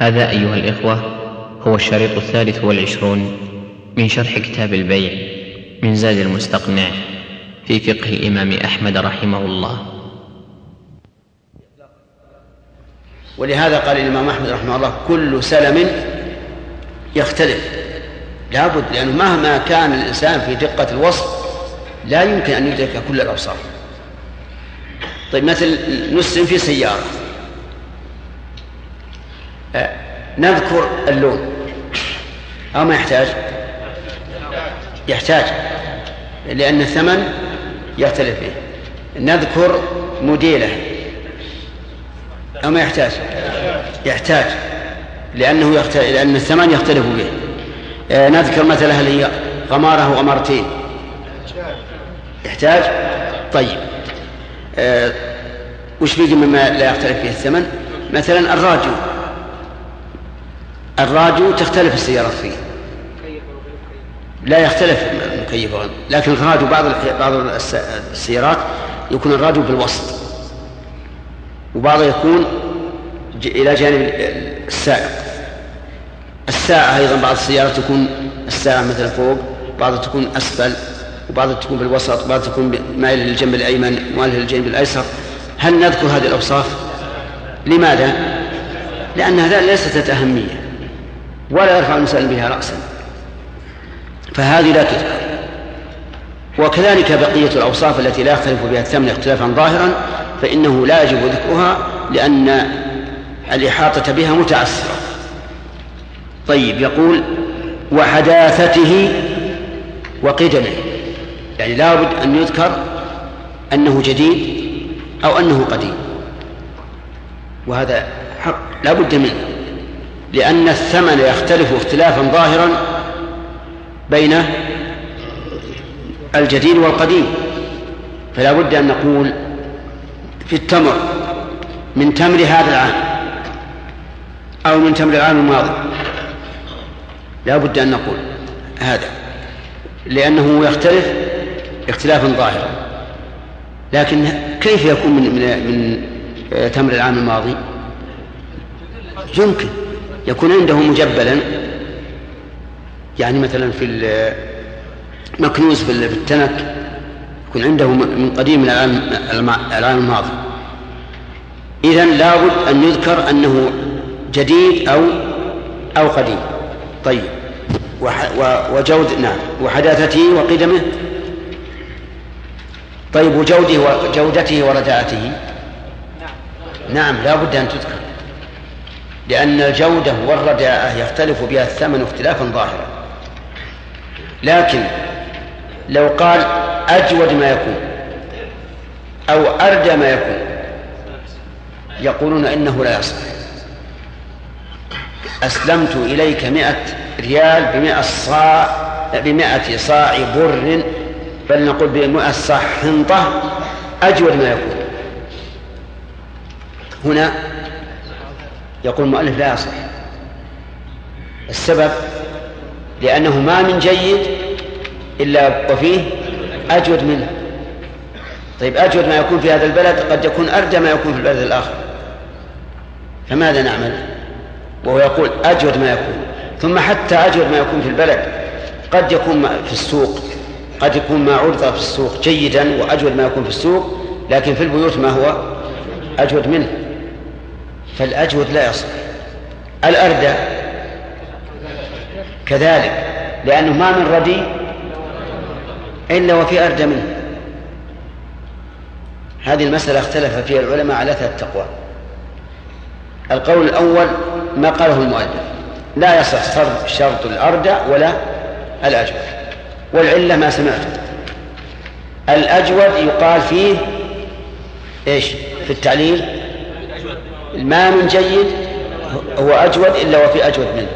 هذا أيها الإخوة هو الشريط 23 من شرح كتاب البيع من زاد المستقنع في فقه الإمام أحمد رحمه الله. ولهذا قال الإمام أحمد رحمه الله: كل سلم يختلف، لابد، لأنه مهما كان الإنسان في دقة الوصف لا يمكن أن يدرك كل الأوصاف. طيب، مثل نسلم في سيارة، نذكر اللون أو ما يحتاج لأن الثمن يختلف فيه. نذكر موديله أو ما يحتاج لأن الثمن يختلف به. نذكر مثلا هل هي غمارة وغمارتين، يحتاج. طيب، وش بيجي مما لا يختلف فيه الثمن؟ مثلا الراجو تختلف السيارات فيه، لا يختلف المكيف، لكن الراجو بعض السيارات يكون الراجو بالوسط، وبعضه يكون إلى جانب الساعة أيضا بعض السيارات تكون الساعة مثلا فوق، بعضها تكون أسفل، وبعضها تكون بالوسط، وبعضها تكون مائل للجنب الأيمن ومائل للجنب الأيسر. هل نذكر هذه الأوصاف؟ لماذا؟ لأن هذا ليست ذات أهمية ولا يرفع المسألة بها رأسا، فهذه لا تذكر. وكذلك بقية الأوصاف التي لا يختلف بها الثمن اختلافا ظاهرا فإنه لا يجب ذكرها لأن الإحاطة بها متعسرة. طيب، يقول: وحداثته وقدمه، يعني لا بد أن يذكر أنه جديد أو أنه قديم، وهذا حق لا بد منه، لأن الثمن يختلف اختلافا ظاهرا بين الجديد والقديم. فلا بد أن نقول في التمر من تمر هذا العام أو من تمر العام الماضي، لا بد أن نقول هذا، لأنه يختلف اختلافا ظاهرا. لكن كيف يكون من تمر العام الماضي؟ يمكن يكون عنده مجبلا، يعني مثلا في مكنوز في التنك، يكون عنده من قديم العام الماضي. إذن لا بد أن يذكر أنه جديد أو قديم. طيب، وحداثته وقدمه. طيب، وجودته ورداءته؟ نعم، لا بد أن تذكر، لأن الجودة والرداءة يختلف بها الثمن اختلافا ظاهرا. لكن لو قال أجود ما يكون أو أردى ما يكون يقولون إنه لا يصح. أسلمت إليك 100 ريال ب100 صاع بر، بل نقول ب100 صاع حنطة، أجود ما يكون. هنا يقول المؤلف لا يصح. السبب لأنه ما من جيد إلا وفيه أجود منه. طيب، أجود ما يكون في هذا البلد قد يكون أردى ما يكون في البلد الآخر، فماذا نعمل؟ وهو يقول أجود ما يكون. ثم حتى أجود ما يكون في البلد قد يكون في السوق، قد يكون ما عرض في السوق جيدا وأجود ما يكون في السوق، لكن في البيوت ما هو أجود منه، فالأجود لا يصح. الأردى كذلك، لأنه ما من ردي إلا وفي أردى منه. هذه المسألة اختلف فيها العلماء على 3 أقوال. القول الأول ما قاله المؤلف: لا يصح شرط الأردى ولا الأجود، والعلة ما سمعته. الأجود يقال فيه إيش في التعليل؟ ما من جيد هو أجود إلا وفي أجود منه.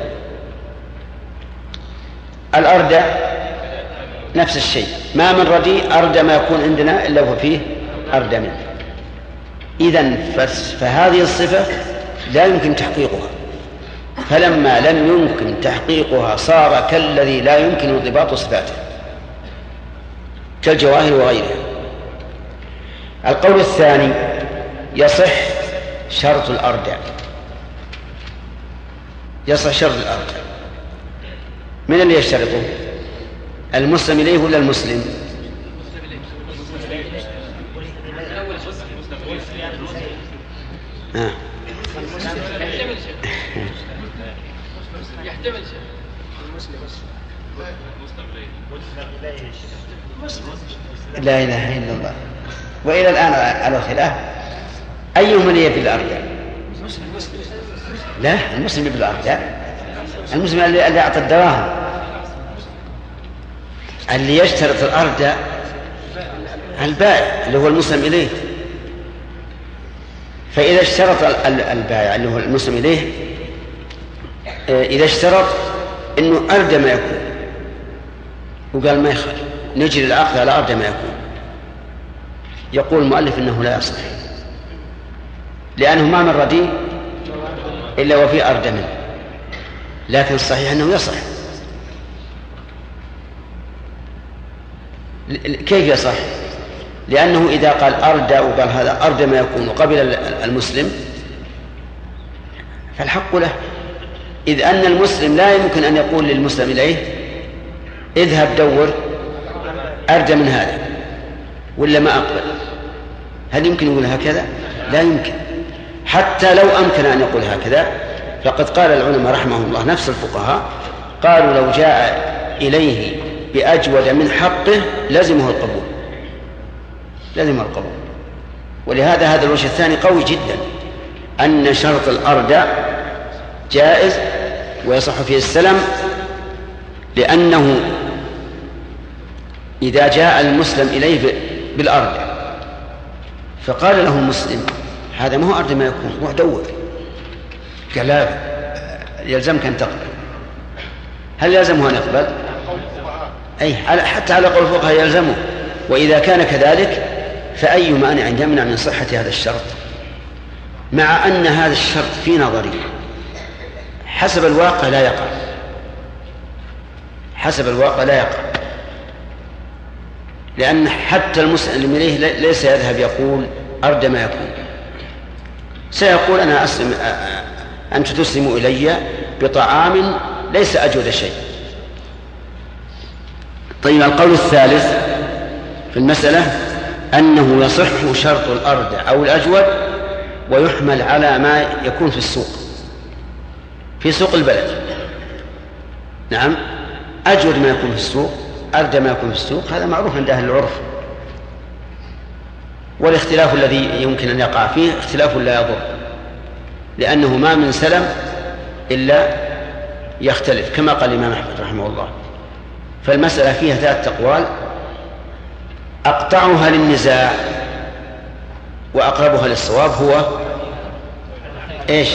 الأردى نفس الشيء، ما من ردي أردى ما يكون عندنا إلا وفيه أردى منه. إذن فهذه الصفة لا يمكن تحقيقها، فلما لم يمكن تحقيقها صار كالذي لا يمكن انضباط صفاته كالجواهر وغيرها. القول الثاني: يصح شرط الأردى، يصح شرط الأرض. من اللي يشترطه؟ المسلم إليه ولا المسلم؟ يحتمل لا إله إلا الله. وإلى الآن على الخلاف أيهم اللي يبي الأرض؟ لا، المسلم يبي الأرض. لا، المسلم اللي أعطى الدراهم. اللي يشترط الأرض البائع اللي هو المسلم إليه. فإذا اشترط البائع اللي هو المسلم إليه، إذا اشترط إنه أرض ما يكون وقال ما يخالف نجري العقد على أرض ما يكون، يقول المؤلف إنه لا يصح، لأنه ما من رديء إلا وفي أرض منه. لكن الصحيح أنه يصح. كيف يصح؟ لأنه إذا قال أرض وقال هذا أرض ما يكون وقبل المسلم فالحق له، إذ أن المسلم لا يمكن أن يقول للمسلم إليه اذهب دور أرض من هذا ولا ما أقبل. هل يمكن يقول هكذا؟ لا يمكن. حتى لو أمكن أن يقول هكذا فقد قال العلماء رحمهم الله نفس الفقهاء قالوا لو جاء إليه بأجود من حقه لزمه القبول، لزم القبول. ولهذا هذا الوجه الثاني قوي جدا، أن شرط الأرض جائز ويصح فيه السلم، لأنه إذا جاء المسلم إليه بالأرض فقال له المسلم هذا ما هو أرض ما يكون، روح دور، قال لا يلزمك أن تقبل. هل يلزمه أن يقبل؟ أي حتى على قول الفقهاء يلزمه. وإذا كان كذلك فأي مانع يمنع من صحة هذا الشرط، مع أن هذا الشرط في نظري حسب الواقع لا يقع، حسب الواقع لا يقع، لأن حتى المسلم إليه ليس يذهب يقول أرض ما يكون، سيقول أنا أسلم، أنت تسلم إلي بطعام ليس أجود شيء. طيب، القول الثالث في المسألة أنه يصح شرط الأرض أو الأجود ويحمل على ما يكون في السوق، في سوق البلد. نعم، أجود ما يكون في السوق، أرض ما يكون في السوق، هذا معروف عند أهل العرف. والاختلاف الذي يمكن أن يقع فيه اختلاف لا يضر، لأنه ما من سلم إلا يختلف كما قال الإمام أحمد رحمه الله. فالمسألة فيها 3 أقوال، أقطعها للنزاع وأقربها للصواب هو إيش؟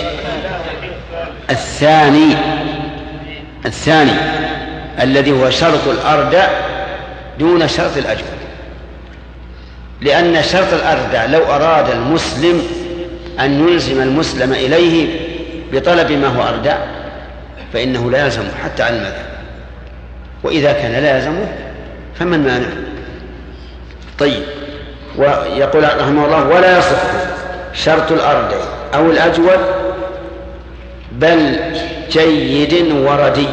الثاني الذي هو شرط الأرض دون شرط الأجود، لأن شرط الأرض لو أراد المسلم أن يلزم المسلم إليه بطلب ما هو أرض فإنه لا يلزمه حتى على المذهب، وإذا كان لا يلزمه فمن مانع. طيب، ويقول رحمه الله ولا يصح شرط الأرض أو الأجود بل جيد وردي.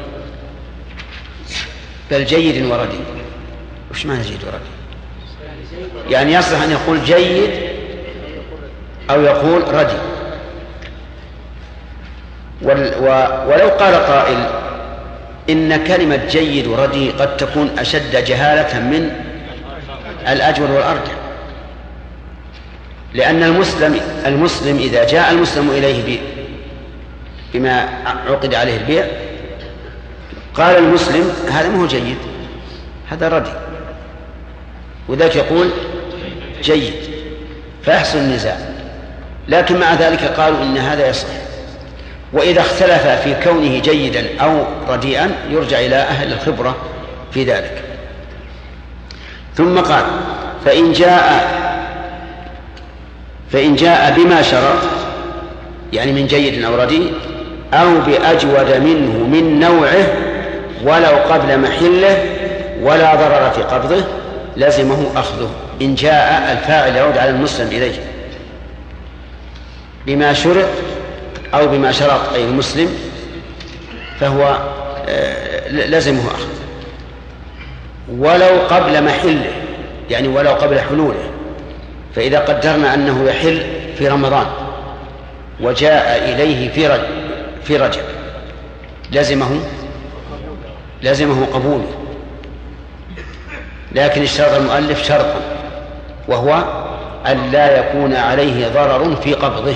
بل جيد وردي، وش معنى جيد وردي؟ يعني يصح أن يقول جيد أو يقول ردي. ولو قال قائل إن كلمة جيد وردي قد تكون أشد جهالة من الأجود والأرض، لأن المسلم إذا جاء المسلم إليه بما عقد عليه البيع قال المسلم هذا ما هو جيد، هذا ردي، وذلك يقول جيد فيحصل النزاع. لكن مع ذلك قالوا إن هذا يصح، وإذا اختلف في كونه جيدا أو رديئا يرجع إلى أهل الخبرة في ذلك. ثم قال فإن جاء بما شرط، يعني من جيد أو رديء أو بأجود منه من نوعه ولو قبل محله ولا ضرر في قبضه لزمه أخذه. إن جاء الفاعل يعود على المسلم إليه بما شرط أو بما شرط أي المسلم فهو لزمه أخذ ولو قبل محله، يعني ولو قبل حلوله. فإذا قدرنا أنه يحل في رمضان وجاء إليه في رجب لزمه قبوله، لكن اشترط المؤلف شرطا وهو أن لا يكون عليه ضرر في قبضه.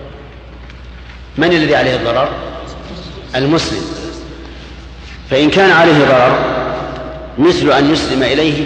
من الذي عليه الضرر؟ المسلم. فإن كان عليه ضرر مثل أن يسلم إليه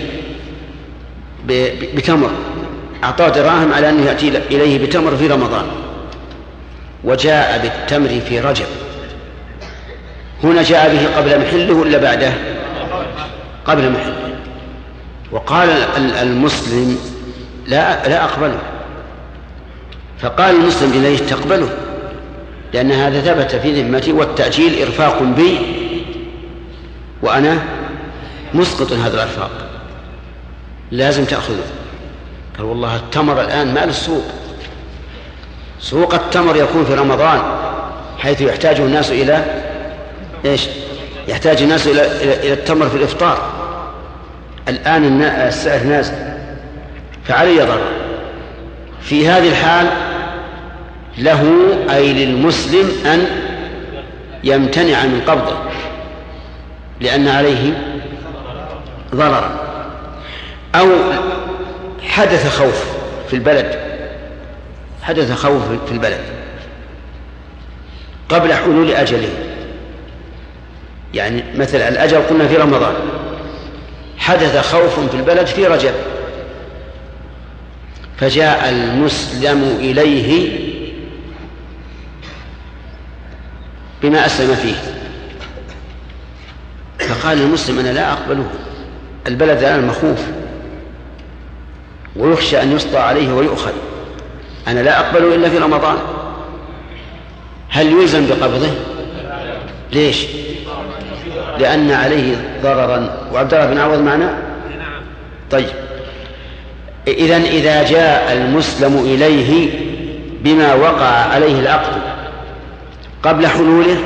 بتمر، أعطاه دراهم على أنه يأتي إليه بتمر في رمضان وجاء بالتمر في رجب، هنا جاء به قبل محله ولا بعده؟ قبل محله. وقال المسلم لا أقبله، فقال المسلم إليه تقبله لأن هذا ثبت في ذمتي، والتأجيل إرفاق بي وأنا مسقط هذا الإرفاق، لازم تأخذه. قال والله التمر الآن ما للسوق، سوق التمر يكون في رمضان حيث يحتاج الناس إلى إيش؟ يحتاج الناس إلى التمر في الإفطار. الآن السعر نازل فعلي ضرر. في هذه الحال له أي للمسلم أن يمتنع من قبضه لأن عليه ضررا، أو حدث خوف في البلد قبل حلول أجله، يعني مثل الأجل قلنا في رمضان، حدث خوف في البلد في رجب فجاء المسلم إليه بما أسلم فيه، فقال المسلم أنا لا أقبله، البلد الآن مخوف ويخشى أن يسطى عليه ويؤخذ، أنا لا أقبله إلا في رمضان. هل يلزم بقبضه؟ ليش؟ لأن عليه ضررا. وعبد الله بن عوض معنا؟ طيب، إذا جاء المسلم إليه بما وقع عليه العقد قبل حلوله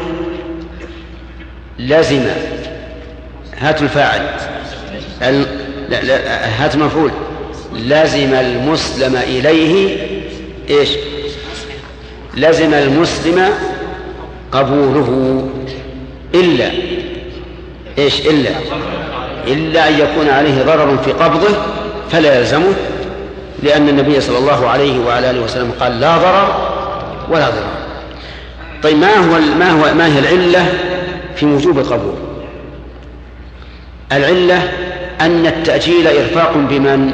لزم، هات الفاعل، هات مفعول، لزم المسلم إليه إيش؟ لزم المسلم قبوله إلا إيش؟ إلا أن يكون عليه ضرر في قبضه فلا يلزمه، لأن النبي صلى الله عليه وعلى آله وسلم قال لا ضرر ولا ضرر. طيب، ما هي العلة في وجوب القبول؟ العلة أن التأجيل إرفاق بمن؟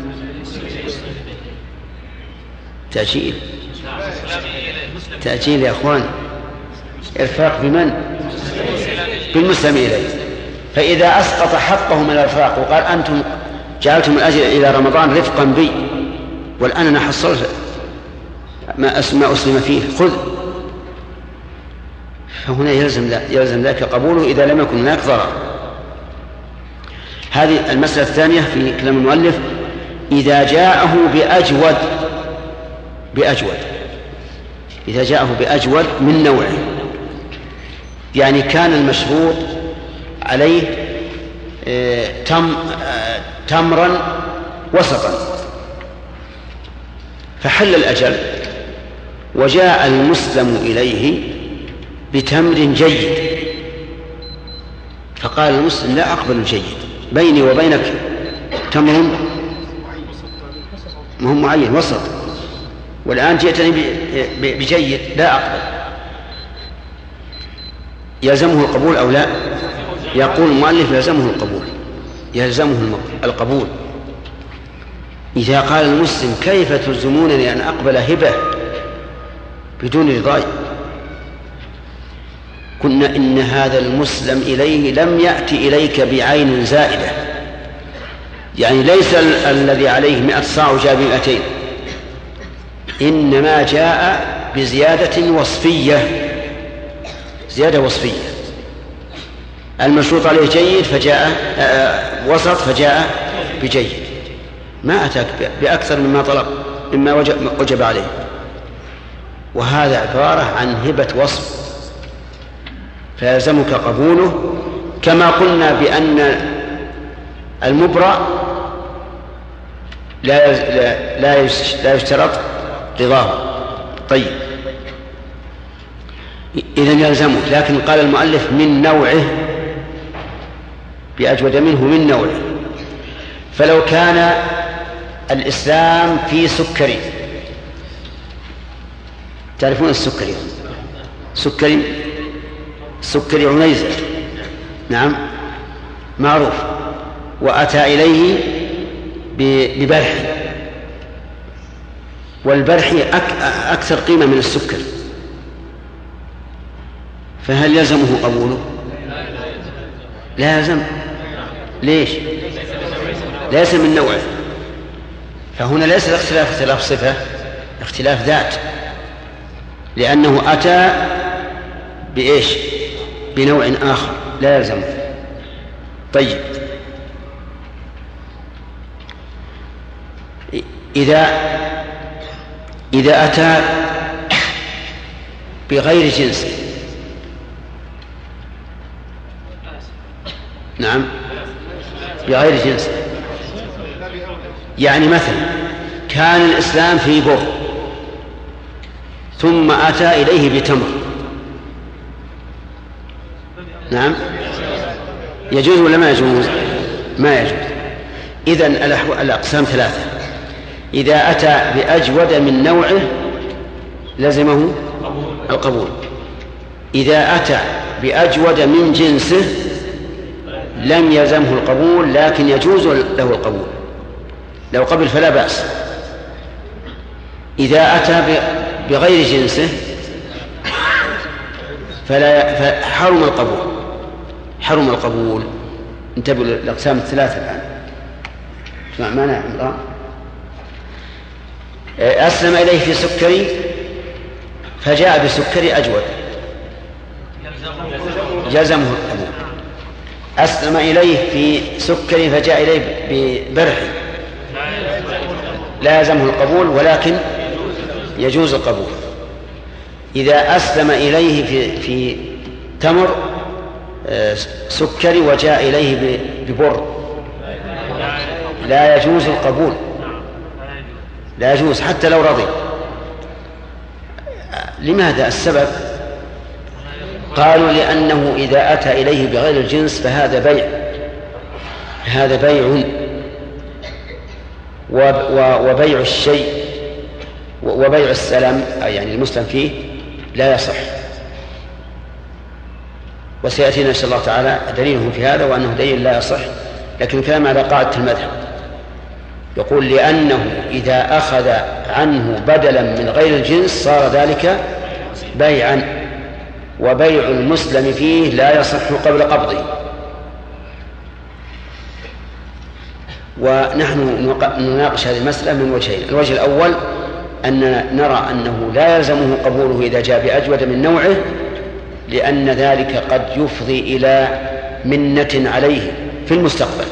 تأجيل يا أخوان إرفاق بمن؟ بالمسلم إليه. فإذا أسقط حقه من الإرفاق وقال أنتم جعلتم الأجل إلى رمضان رفقا بي والآن أنا حصلت ما أسلم فيه خذ، فهنا يلزم ذلك قبوله إذا لم يكن هناك ضرر. هذه المسألة الثانية في كلام المؤلف، إذا جاءه بأجود من نوعه، يعني كان المشروط عليه تمرا وسطا فحل الأجل وجاء المسلم إليه بتمر جيد، فقال المسلم لا أقبل الجيد، بيني وبينك تمر مهم معين وسط، والآن جئتني بجيد لا أقبل، يلزمه القبول أو لا؟ يقول المؤلف يلزمه القبول. إذا قال المسلم كيف تلزمونني أن أقبل هبة بدون رضاي؟ قلنا إن هذا المسلم إليه لم يأتي إليك بعين زائدة، يعني ليس الذي عليه 100 صاع وجاء ب200، إنما جاء بزيادة وصفية، زيادة وصفية. المشروط عليه جيد فجاء وسط فجاء بجيد، ما أتاك بأكثر مما وجب عليه. وهذا عبارة عن هبة وصف، فيلزمك قبوله، كما قلنا بأن المبرأ لا يشترط رضاه. طيب، إذن يلزمه، لكن قال المؤلف من نوعه، بأجود منه من نوعه. فلو كان الإسلام في سكري، تعرفون السكري؟ سكري عنيزة، نعم معروف، وأتى إليه ببرح، والبرح أكثر قيمة من السكر، فهل يلزمه قبوله؟ لا يلزم. ليش؟ ليس من نوعه. فهنا ليس الاختلاف اختلاف صفة، اختلاف ذات، لأنه أتى بإيش؟ بنوع آخر لا يلزمه. طيب، إذا أتى بغير جنس، نعم بغير جنس، يعني مثلا كان الإسلام في بر ثم أتى إليه بتمر، نعم يجوز ولا ما يجوز؟ ما يجوز. إذن الأقسام ثلاثة: إذا أتى بأجود من نوعه لزمه القبول، إذا أتى بأجود من جنسه لم يلزمه القبول لكن يجوز له القبول، لو قبل فلا بأس. إذا أتى بغير جنسه فحرم القبول، حرم القبول. انتبهوا للأقسام الثلاثة الآن. اسمع معنا يا عمران. أسلم إليه في سكري فجاء بسكري أجود، جزمه القبول. أسلم إليه في سكري فجاء إليه ببرح لا يلزمه القبول ولكن يجوز القبول. إذا أسلم إليه في تمر سكري وجاء إليه ببر لا يجوز القبول، لا يجوز حتى لو رضي. لماذا؟ السبب قالوا لأنه إذا أتى إليه بغير الجنس فهذا بيع، هذا بيع، وبيع الشيء وبيع السلام يعني المسلم فيه لا يصح. وسيأتينا إن شاء الله تعالى دليلهم في هذا وأنه دليل لا يصح، لكن كلام على قاعدة المذهب. يقول لأنه إذا أخذ عنه بدلا من غير الجنس صار ذلك بيعا، وبيع المسلم فيه لا يصح قبل قبضه. ونحن نناقش هذه المسألة من وجهين: الوجه الأول أن نرى أنه لا يلزمه قبوله إذا جاء بأجود من نوعه، لأن ذلك قد يفضي إلى منة عليه في المستقبل،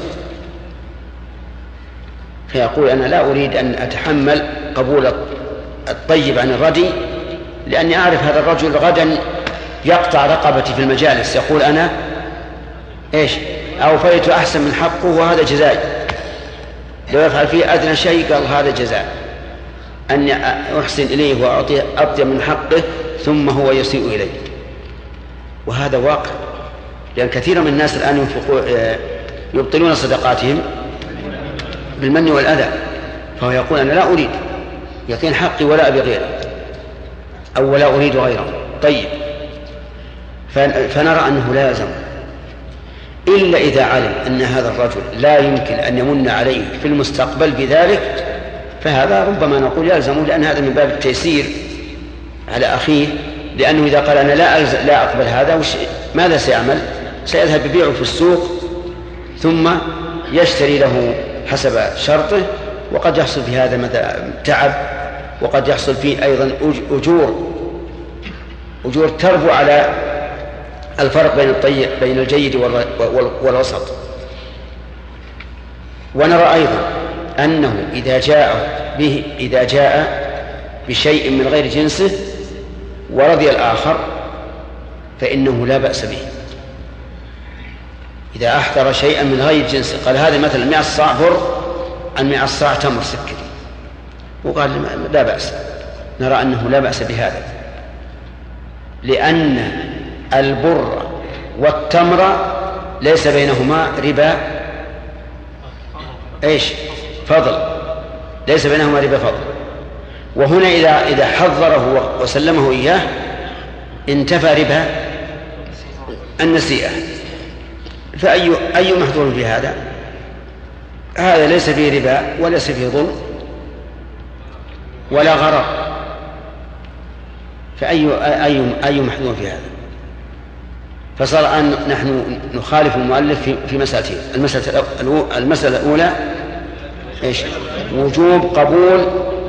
فيقول أنا لا أريد أن أتحمل قبول الطيب عن الردي، لأني أعرف هذا الرجل غدا يقطع رقبتي في المجالس، يقول أنا إيش أوفيت أحسن من حقه وهذا جزائي، لو يفعل فيه أدنى شيء قال هذا جزاء، أني أحسن إليه وأعطي من حقه ثم هو يسيء إليه. وهذا واقع، لأن كثير من الناس الآن يبطلون صدقاتهم بالمن والأذى، فهو يقول أنا لا أريد، يعطيني حقي ولا أبي غيره أو ولا أريد غيره. طيب، فنرى أنه لا يلزم إلا إذا علم أن هذا الرجل لا يمكن أن يمن عليه في المستقبل بذلك، فهذا ربما نقول يلزمه، لأن هذا من باب التيسير على أخيه، لأنه إذا قال أنا لا أقبل هذا ماذا سيعمل؟ سيذهب يبيعه في السوق ثم يشتري له حسب شرطه، وقد يحصل في هذا تعب، وقد يحصل فيه أيضا أجور تربو على الفرق بين الجيد والوسط. ونرى أيضا أنه إذا جاء بشيء من غير جنسه ورضي الآخر فإنه لا بأس به. إذا أحضر شيئا من غير جنس، قال هذا مثلا 100 صاع بر عن 100 صاع تمر سكري، وقال لا بأس، نرى أنه لا بأس بهذا، لأن البر والتمر ليس بينهما ربا فضل، ليس بينهما ربا فضل. وهنا إذا حضره وسلمه إياه انتفى ربا النسيئة. فأي محظور في هذا؟ هذا ليس فيه ربا وليس فيه ظلم ولا غرر، فأي محظور في هذا؟ فصار أن نحن نخالف المؤلف في مسألتين. المسألة الأولى وجوب قبول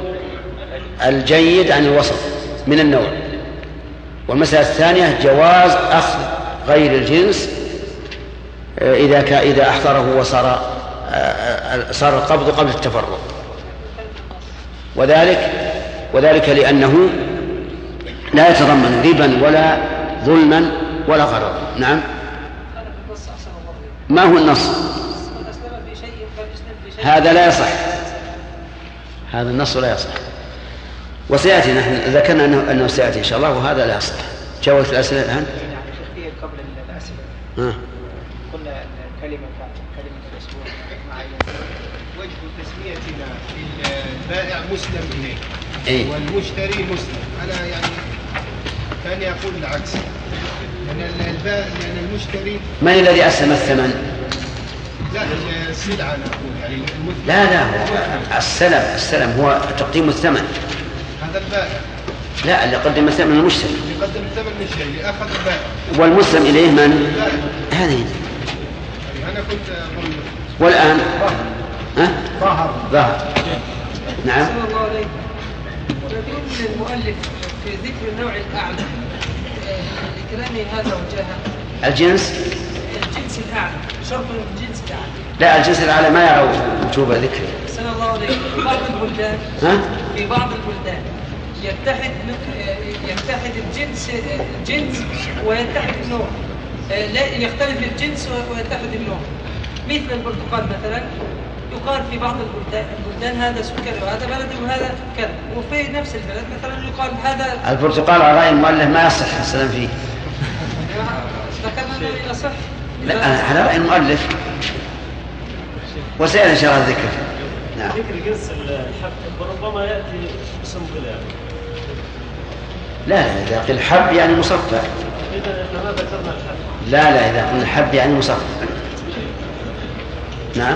الجيد عن الوسط من النوع، والمسألة الثانية جواز أخذ غير الجنس إذا أحضره وصار القبض قبل التفرق، وذلك لأنه لا يتضمن ربا ولا ظلما ولا غرر. نعم. ما هو النص؟ هذا لا يصح، هذا النص لا يصح، وسيأتي، نحن ذكرنا أنه سيأتي إن شاء الله، وهذا لا يصح. جاوبت الأسئلة الآن؟ قبل الأسئلة قلنا كلمة الأسبوع معين، وجه تسميتنا البائع مسلم إليه والمشتري مسلم، أنا يعني كان يقول العكس، لأن المشتري من الذي أسلم الثمن؟ لا السلعة نقول يعني لا السلم هو تقديم الثمن. هذا البائع. لا، اللي قدم الثمن المشتري. اللي قدم الثمن المشتري اللي أخذ البائع. والمسلم إليه من؟ هذه. أنا كنت أظن. والآن؟ ظهر. نعم. صلى الله عليه وسلم. المؤلف في ذكر النوع الأعلى لكلامه هذا وجهه الجنس الأعلى، شرط الجنس الأعلى. لا، الجنس الأعلى ما يرى وجوب ذكره. صلى الله عليه وسلم. في بعض البلدان يتحد الجنس ويتحد النوع، لا يختلف الجنس ويتحد النوع. مثل البرتقال مثلا يقال في بعض البلدان هذا سكري وهذا بلدي وهذا كذا، وفي نفس البلد مثلا يقال هذا البرتقال على رأي المؤلف ما يصح السلام فيه. ذكرنا أنه يصح. لا، على رأي المؤلف، وسيأتي إن شاء الله الذكر. نعم. ذكر جنس الحب ربما يأتي اسم غلاب. لا، إذا قيل حب يعني مصفى. إذا إحنا ما ذكرنا الحب. لا، إذا قلنا حب يعني مصفى. نعم.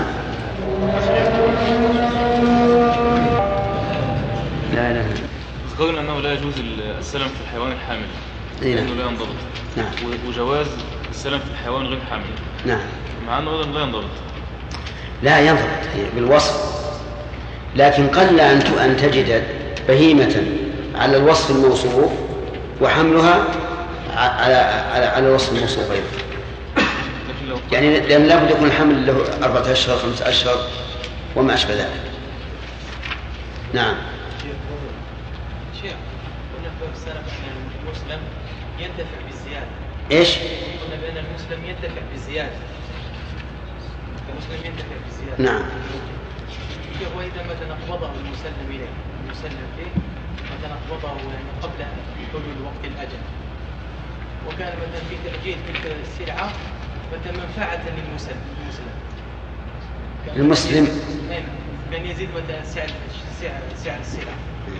لا. ذكرنا أنه لا يجوز السلم في الحيوان الحامل لأنه لا ينضبط. نعم. وجواز السلم في الحيوان غير حامل. نعم. مع أنه أيضا لا ينضبط. لا ينضبط بالوصف، لكن قل أن تجد بهيمة على الوصف الموصوف وحملها على الوصف الموصوف أيضا. يعني لأن لابد يكون الحمل له 4 أشهر 5 أشهر وما أشبه ذلك. نعم. شيخ قلنا في السلف أن المسلم ينتفع بالزيادة. قلنا بأن المسلم ينتفع بالزيادة. المسلم ينتفع بالزيادة. نعم. وإذا ما تنقضه المسلم إليه المسلم فيه ما تنقضه قبل حلول وقت الأجل، وكان مثلا في تأجيل تلك السلعة مثلا منفعة المسلم كان يزيد مثلا سعر السلعة.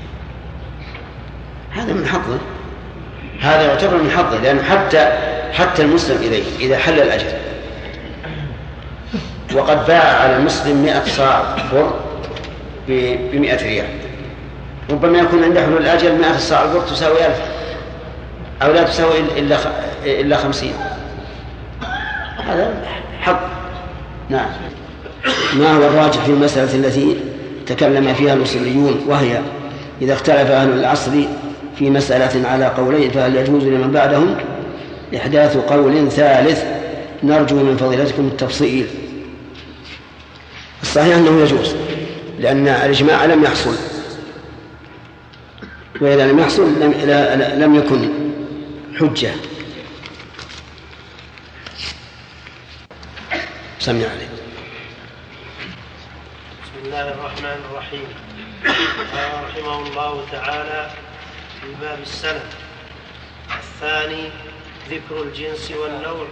هذا من حظه، هذا يعتبر من حظه، لأنه حتى المسلم إليه إذا حل الأجل وقد باع على المسلم 100 صاع بر ب100 ريال، ربما يكون عند حلول الأجل 100 صاع البر تساوي 1000 أو لا تساوي إلا 50. هذا حظ. نعم. ما هو الراجح في المسألة التي تكلم فيها الأصوليون، وهي إذا اختلف أهل العصر في مسألة على قولين فهل يجوز لمن بعدهم إحداث قول ثالث؟ نرجو من فضيلتكم التفصيل. الصحيح أنه يجوز، لأن الإجماع لم يحصل، وإذا لم يحصل لم يكن حجة. سمع عليه. بسم الله الرحمن الرحيم. قال رحمه الله تعالى في باب السلم. الثاني ذكر الجنس والنوع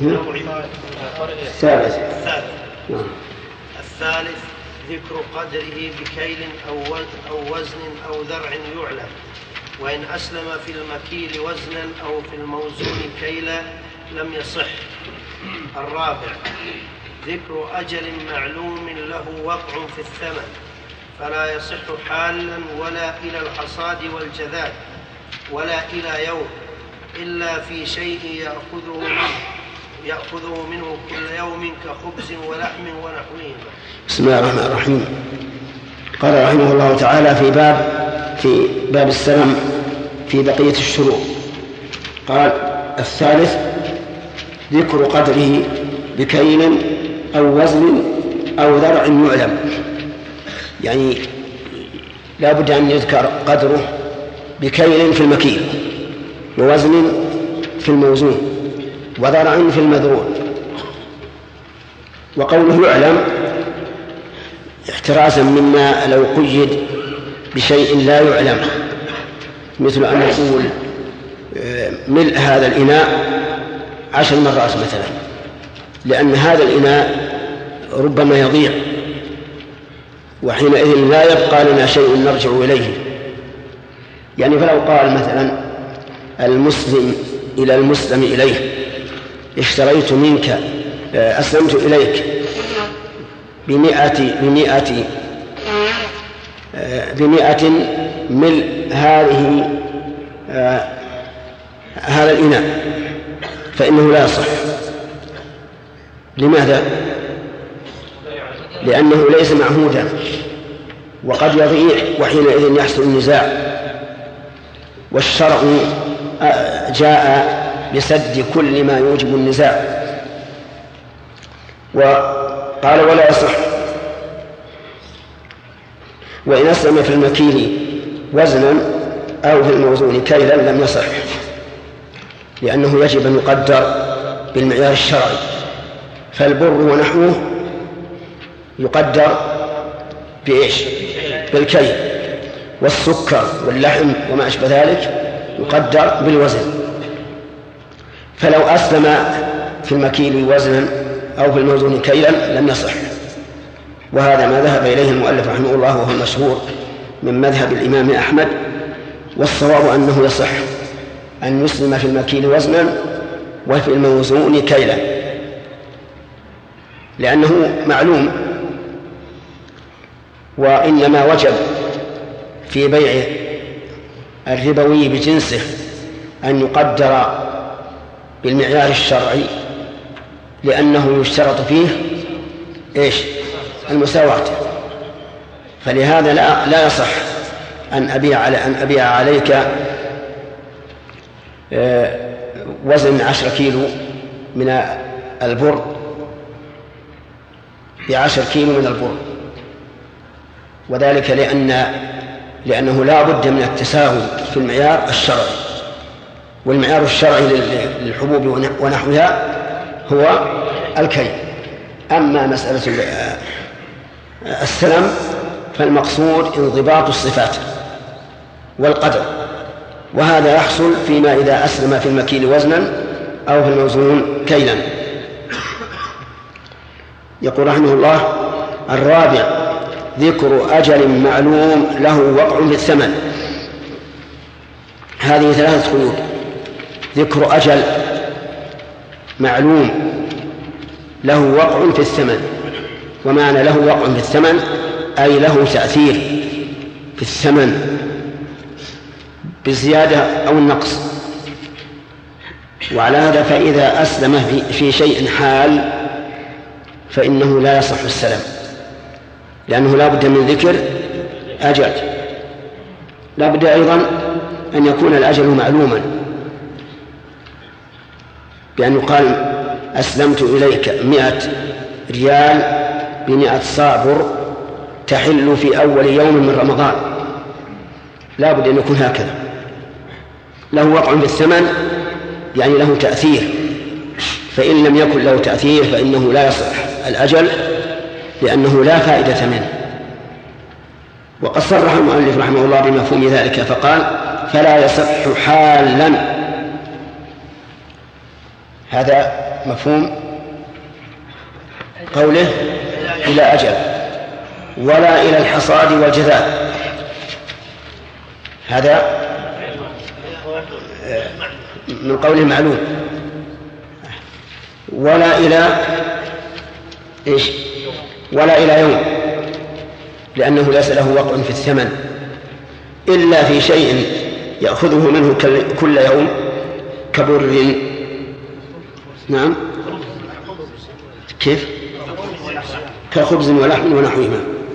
الثالث ذكر قدره بكيل أو وزن أو ذرع يعلم، وإن أسلم في المكيل وزنا أو في الموزون كيلا لم يصح. الرابع ذكر أجل معلوم له وقع في الثمن، فلا يصح حالا ولا إلى الحصاد والجذاذ ولا إلى يوم، إلا في شيء يأخذه منه كل يوم كخبز ولحم ونحوهما. بسم الله الرحمن الرحيم. قال رحمه الله تعالى في باب السلم في بقية الشروط، قال الثالث ذكر قدره بكيل أو وزن أو ذرع يعلم، يعني لا بد أن يذكر قدره بكيل في المكيل، ووزن في الموزون، وذرع في المذرون. وقوله يعلم احترازا مما لو قيد بشيء لا يعلم، مثل أن نقول ملء هذا الإناء 10 مرات مثلا، لأن هذا الإناء ربما يضيع، وحينئذ لا يبقى لنا شيء نرجع إليه. يعني فلو قال مثلا المسلم إلى المسلم إليه اشتريت منك أسلمت إليك بمئة ملء هذا الإناء، فإنه لا يصح. لماذا؟ لأنه ليس معهودا وقد يضيع، وحينئذ يحصل النزاع، والشرع جاء لسد كل ما يوجب النزاع. وقال ولا يصح. وإن أسلم في المكيل وزنا أو في الموزون كيلا لم يصح، لأنه يجب أن يقدر بالمعيار الشرعي، فالبر ونحوه يقدر بإيش؟ بالكيل، والسكر واللحم وما أشبه ذلك يقدر بالوزن. فلو أسلم في المكيل وزنا أو في الموزون كيلا لم يصح، وهذا ما ذهب إليه المؤلف رحمه الله، وهو المشهور من مذهب الإمام أحمد. والصواب أنه يصح أن يسلم في المكيل وزنا وفي الموزون كيلا، لأنه معلوم. وإنما وجب في بيع الربوي بجنسه أن يقدر بالمعيار الشرعي، لأنه يشترط فيه إيش؟ المساواة. فلهذا لا يصح أن أبيع عليك وزن 10 كيلو من البر ب10 كيلو من البر، وذلك لأنه لا بد من التساوي في المعيار الشرعي، والمعيار الشرعي للحبوب ونحوها هو الكيل. أما مسألة السلم فالمقصود انضباط الصفات والقدر، وهذا يحصل فيما إذا أسلم في المكيل وزنا أو في الموزون كيلا. يقول رحمه الله: الرابع ذكر أجل معلوم له وقع بالثمن. هذه 3 قيود: ذكر أجل معلوم له وقع في الثمن، ومعنى له وقع في الثمن أي له تأثير في الثمن بالزيادة أو النقص. وعلى هذا فإذا أسلم في شيء حال فإنه لا يصح السلم، لأنه لا بد من ذكر أجل. لا بد أيضا أن يكون الأجل معلوما، بأن يقال أسلمت إليك 100 ريال ب100 صاع بر تحل في أول يوم من رمضان. لا بد أن يكون هكذا، له وقع بالثمن يعني له تأثير، فإن لم يكن له تأثير فإنه لا يصح. الأجل لأنه لا فائدة منه. وقد صرح المؤلف رحمه الله بمفهوم ذلك فقال فلا يصح حالا. هذا مفهوم قوله إلى أجل، ولا إلى الحصاد والجذاذ، هذا من قوله معلوم، ولا إلى إيش؟ ولا إلى يوم، لأنه ليس له وقع في الثمن إلا في شيء يأخذه منه كل يوم كبر. نعم، كيف؟ كخبز ولحم ونحوهما.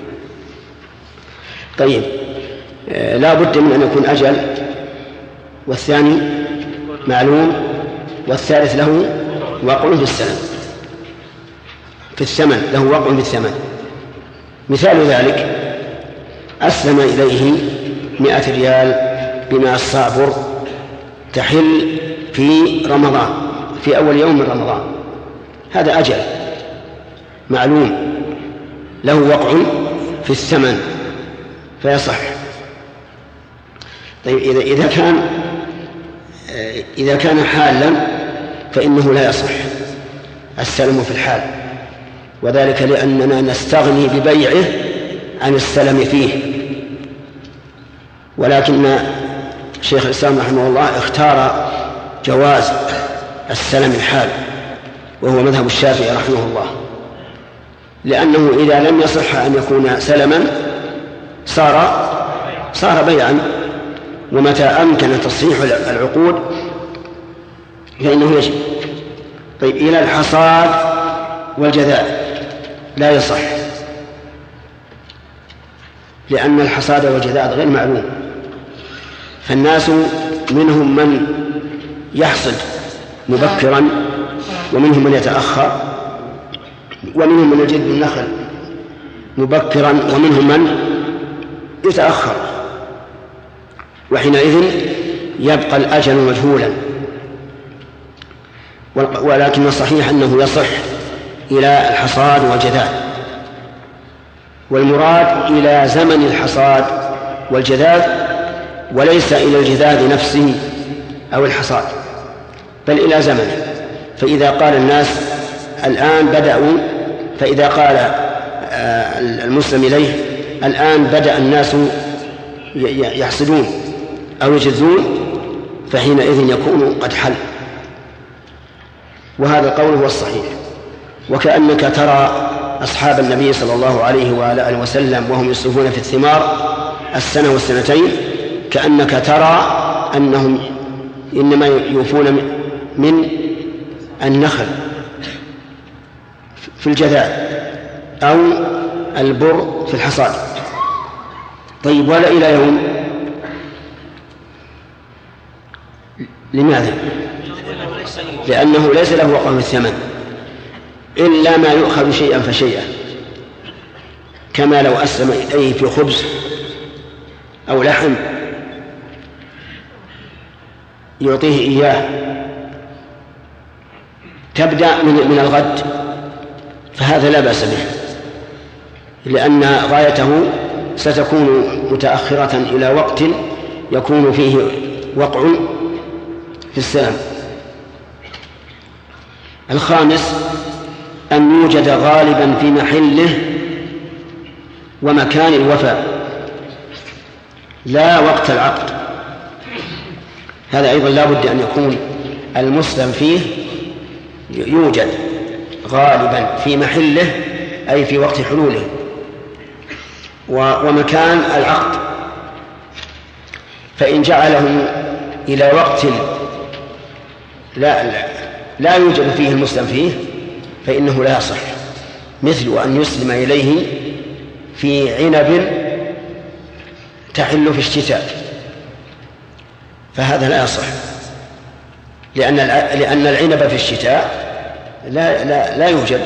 طيب، لا بد من أن يكون أجل، والثاني معلوم، والثالث له وقع في السلم في الثمن، له وقع في الثمن. مثال ذلك أسلم إليه 100 ريال بماء الصعبر تحل في رمضان، في أول يوم من رمضان، هذا أجل معلوم له وقع في الثمن فيصح. طيب، إذا كان حالا فإنه لا يصح السلم في الحال، وذلك لأننا نستغني ببيعه عن السلم فيه. ولكن شيخ الإسلام رحمه الله اختار جواز السلم الحال، وهو مذهب الشافعي رحمه الله، لأنه إذا لم يصح أن يكون سلما صار بيعا، ومتى أمكن تصحيح العقود فإنه يجب. طيب، إلى الحصاد والجذاذ لا يصح، لأن الحصاد والجذاذ غير معلوم، فالناس منهم من يحصد مبكرا، ومنهم من يتأخر، ومنهم من يجد النخل مبكرا، ومنهم من يتأخر، وحينئذ يبقى الأجل مجهولا. ولكن الصحيح أنه يصح إلى الحصاد والجذاذ، والمراد إلى زمن الحصاد والجذاذ، وليس إلى الجذاذ نفسه أو الحصاد، بل إلى زمنه. فإذا قال الناس الآن بدأوا، فإذا قال المسلم إليه الآن بدأ الناس يحصدون أو يجذون، فحينئذ يكون قد حل، وهذا القول هو الصحيح. وكأنك ترى أصحاب النبي صلى الله عليه وآله وسلم وهم يصرفون في الثمار السنة والسنتين، كأنك ترى أنهم إنما يوفون من النخل في الجذاذ أو البر في الحصاد. طيب، ولا إلى يوم، لماذا؟ لأنه ليس له وقع في الثمن إلا ما يؤخذ شيئا فشيئا، كما لو أسلم إليه في خبز أو لحم يعطيه إياه، تبدأ من الغد، فهذا لا بأس به، لأن غايته ستكون متأخرة إلى وقت يكون فيه وقع في السلام. الخامس أن يوجد غالبا في محله ومكان الوفاء لا وقت العقد، هذا أيضا لا بد أن يكون المسلم فيه يوجد غالبا في محله، أي في وقت حلوله، ومكان العقد. فإن جعله إلى وقت لا يوجد فيه المسلم فيه فإنه لا يصح، مثل أن يسلم إليه في عنب تحل في الشتاء، فهذا لا يصح، لأن العنب في الشتاء لا يوجد.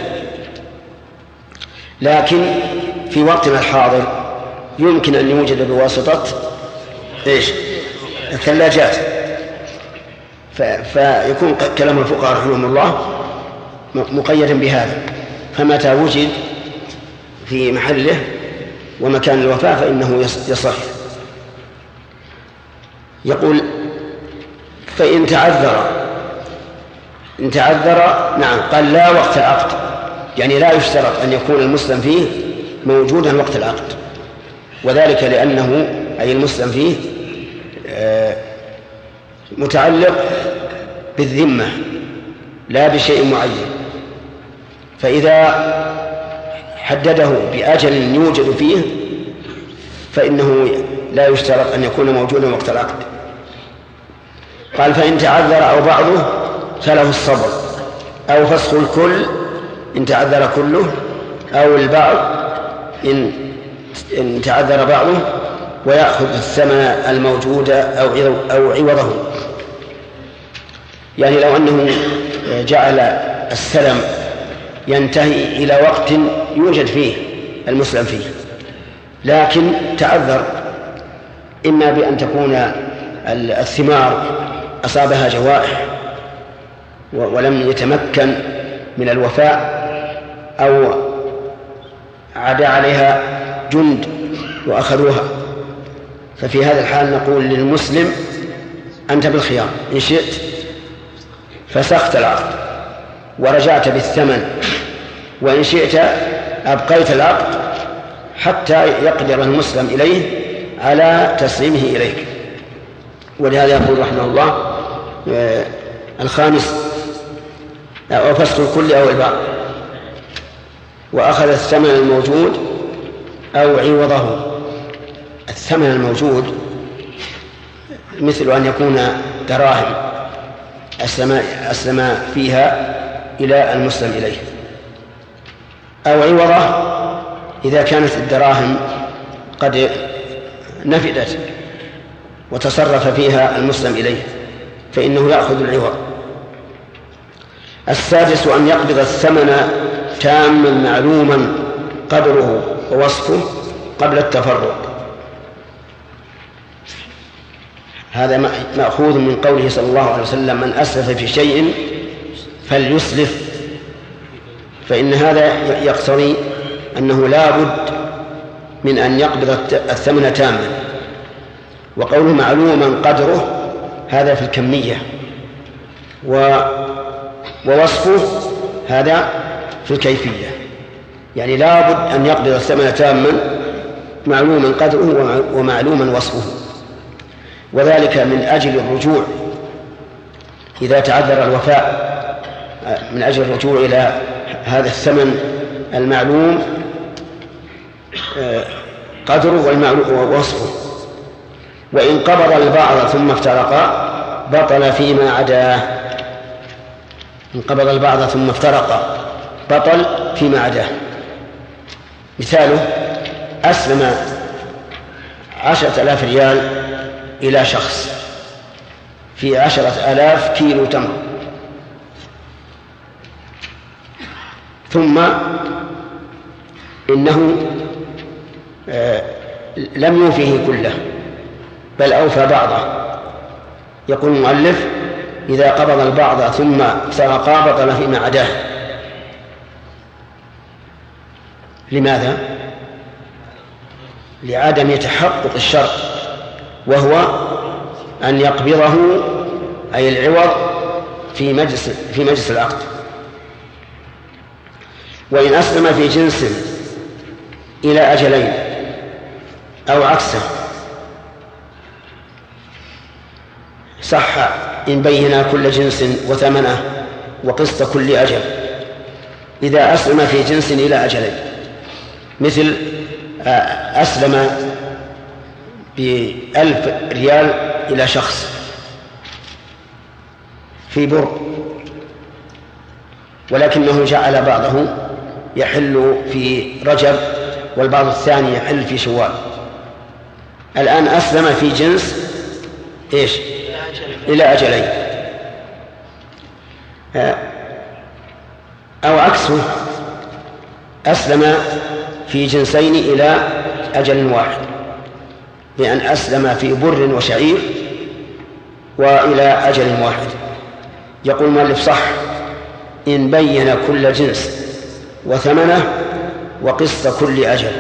لكن في وقتنا الحاضر يمكن أن يوجد بواسطة الثلاجات، فيكون كلام الفقهاء رحمهم الله مقيدا بهذا. فمتى وجد في محله ومكان الوفاء فإنه يصح. يقول فإن تعذر نعم، قال لا وقت العقد، يعني لا يشترط أن يكون المسلم فيه موجودا وقت العقد، وذلك لأنه أي المسلم فيه متعلق بالذمة لا بشيء معين، فإذا حدده بأجل يوجد فيه فإنه لا يشترط أن يكون موجودا وقت العقد. قال فإن تعذر أو بعضه فله الصبر أو فسخ الكل إن تعذر كله، أو البعض إن تعذر بعضه، ويأخذ الثمن الموجود أو عوضه. يعني لو أنه جعل السلم ينتهي إلى وقت يوجد فيه المسلم فيه، لكن تعذر إما بأن تكون الثمار أصابها جوائح ولم يتمكن من الوفاء، أو عدا عليها جند وأخذوها، ففي هذا الحال نقول للمسلم أنت بالخيار، إن شئت فسخت العقد ورجعت بالثمن، وإن شئت أبقيت العقد حتى يقدر المسلم إليه على تسليمه إليك. ولهذا يقول رحمه الله الخامس أو فسخ الكل أو البعض، وأخذ الثمن الموجود أو عوضه. الثمن الموجود مثل أن يكون دراهم أسلم فيها إلى المسلم إليه، أو عوضه إذا كانت الدراهم قد نفدت وتصرف فيها المسلم إليه فإنه يأخذ العوض. السادس أن يقبض الثمن تاما معلوما قدره ووصفه قبل التفرق. هذا مأخوذ من قوله صلى الله عليه وسلم من أسلف في شيء فليسلف، فإن هذا يقتضي أنه لا بد من أن يقبض الثمن تاما. وقوله معلوما قدره هذا في الكمية، ووصفه هذا في الكيفية، يعني لا بد أن يقبض الثمن تاما معلوما قدره ومعلوما وصفه، وذلك من أجل الرجوع إذا تعذر الوفاء، من أجل الرجوع إلى هذا الثمن المعلوم قدره ووصفه. وإن قبض البعض ثم افترقا بطل فيما عداه. إن قبض البعض ثم افترقا بطل فيما عداه. مثاله أسلم 10,000 ريال إلى شخص في 10,000 كيلو تمر، ثم إنه لم يوفيه كله بل أوفى بعضه. يقول المؤلف إذا قبض البعض ثم افترقا بطل فيما عداه. لماذا؟ لعدم تحقق الشرط، وهو أن يقبضه أي العوض في مجلس العقد. وإن أسلم في جنس إلى أجلين أو عكسه صح إن بينا كل جنس وثمنه وقسط كل أجل. إذا أسلم في جنس إلى أجلين، مثل أسلم ب1,000 ريال إلى شخص في بر، ولكنه جعل بعضه يحل في رجب والبعض الثاني يحل في شوال. الآن أسلم في جنس إيش؟ إلى أجلين، أو عكسه أسلم في جنسين إلى أجل واحد، بأن أسلم في بر وشعير وإلى أجل واحد. يقول المؤلف صح إن بين كل جنس وثمنه وقسط كل أجل.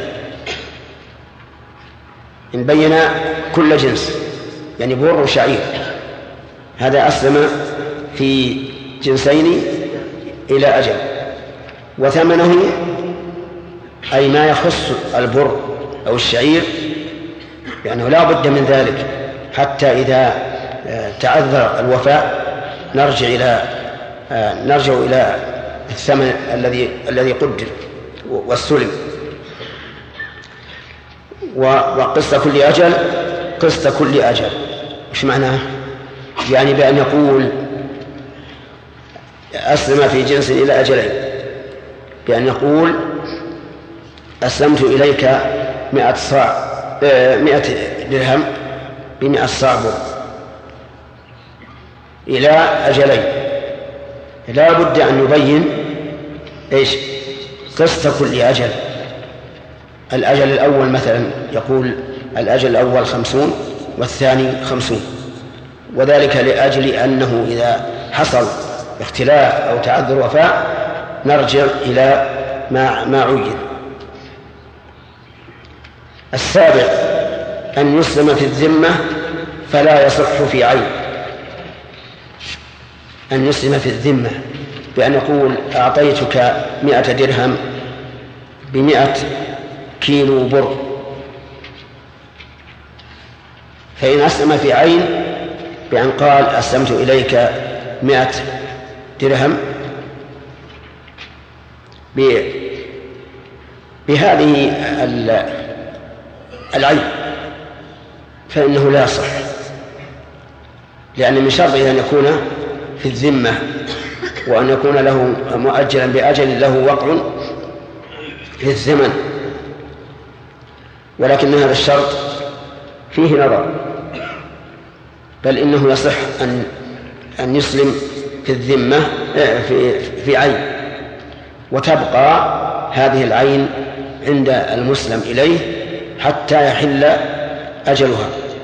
إن بين كل جنس يعني بر وشعير، هذا أسلم في جنسين إلى أجل. وثمنه أي ما يخص البر أو الشعير، لأنه لا بد من ذلك حتى إذا تعذر الوفاء نرجع إلى الثمن الذي قدر والسلم. وقسط كل أجل، قسط كل أجل إيش معناه؟ يعني بأن يقول أسلم في جنس إلى أجلين، بأن يقول أسلمت إليك 100 درهم ب100 صاع بر إلى أجلين. لا بد أن يبين إيش قسط كل أجل. الأجل الأول مثلا يقول الأجل الأول 50 والثاني 50، وذلك لأجل أنه إذا حصل اختلاف أو تعذر وفاء نرجع إلى ما عين. السابع أن يسلم في الذمة فلا يصح في عين. أن يسلم في الذمة بأن يقول أعطيتك 100 درهم ب100 كيلو بر، فإن أسلم في عين بأن قال أسلمت إليك 100 درهم بهذه العين فإنه لا يصح، لأن من شرطه أن يكون في الذمة وأن يكون له مؤجلا بأجل له وقع في الزمن. ولكن هذا الشرط فيه نظر، بل إنه يصح أن يسلم في الذمة في عين، وتبقى هذه العين عند المسلم إليه حتى يحل أجلها،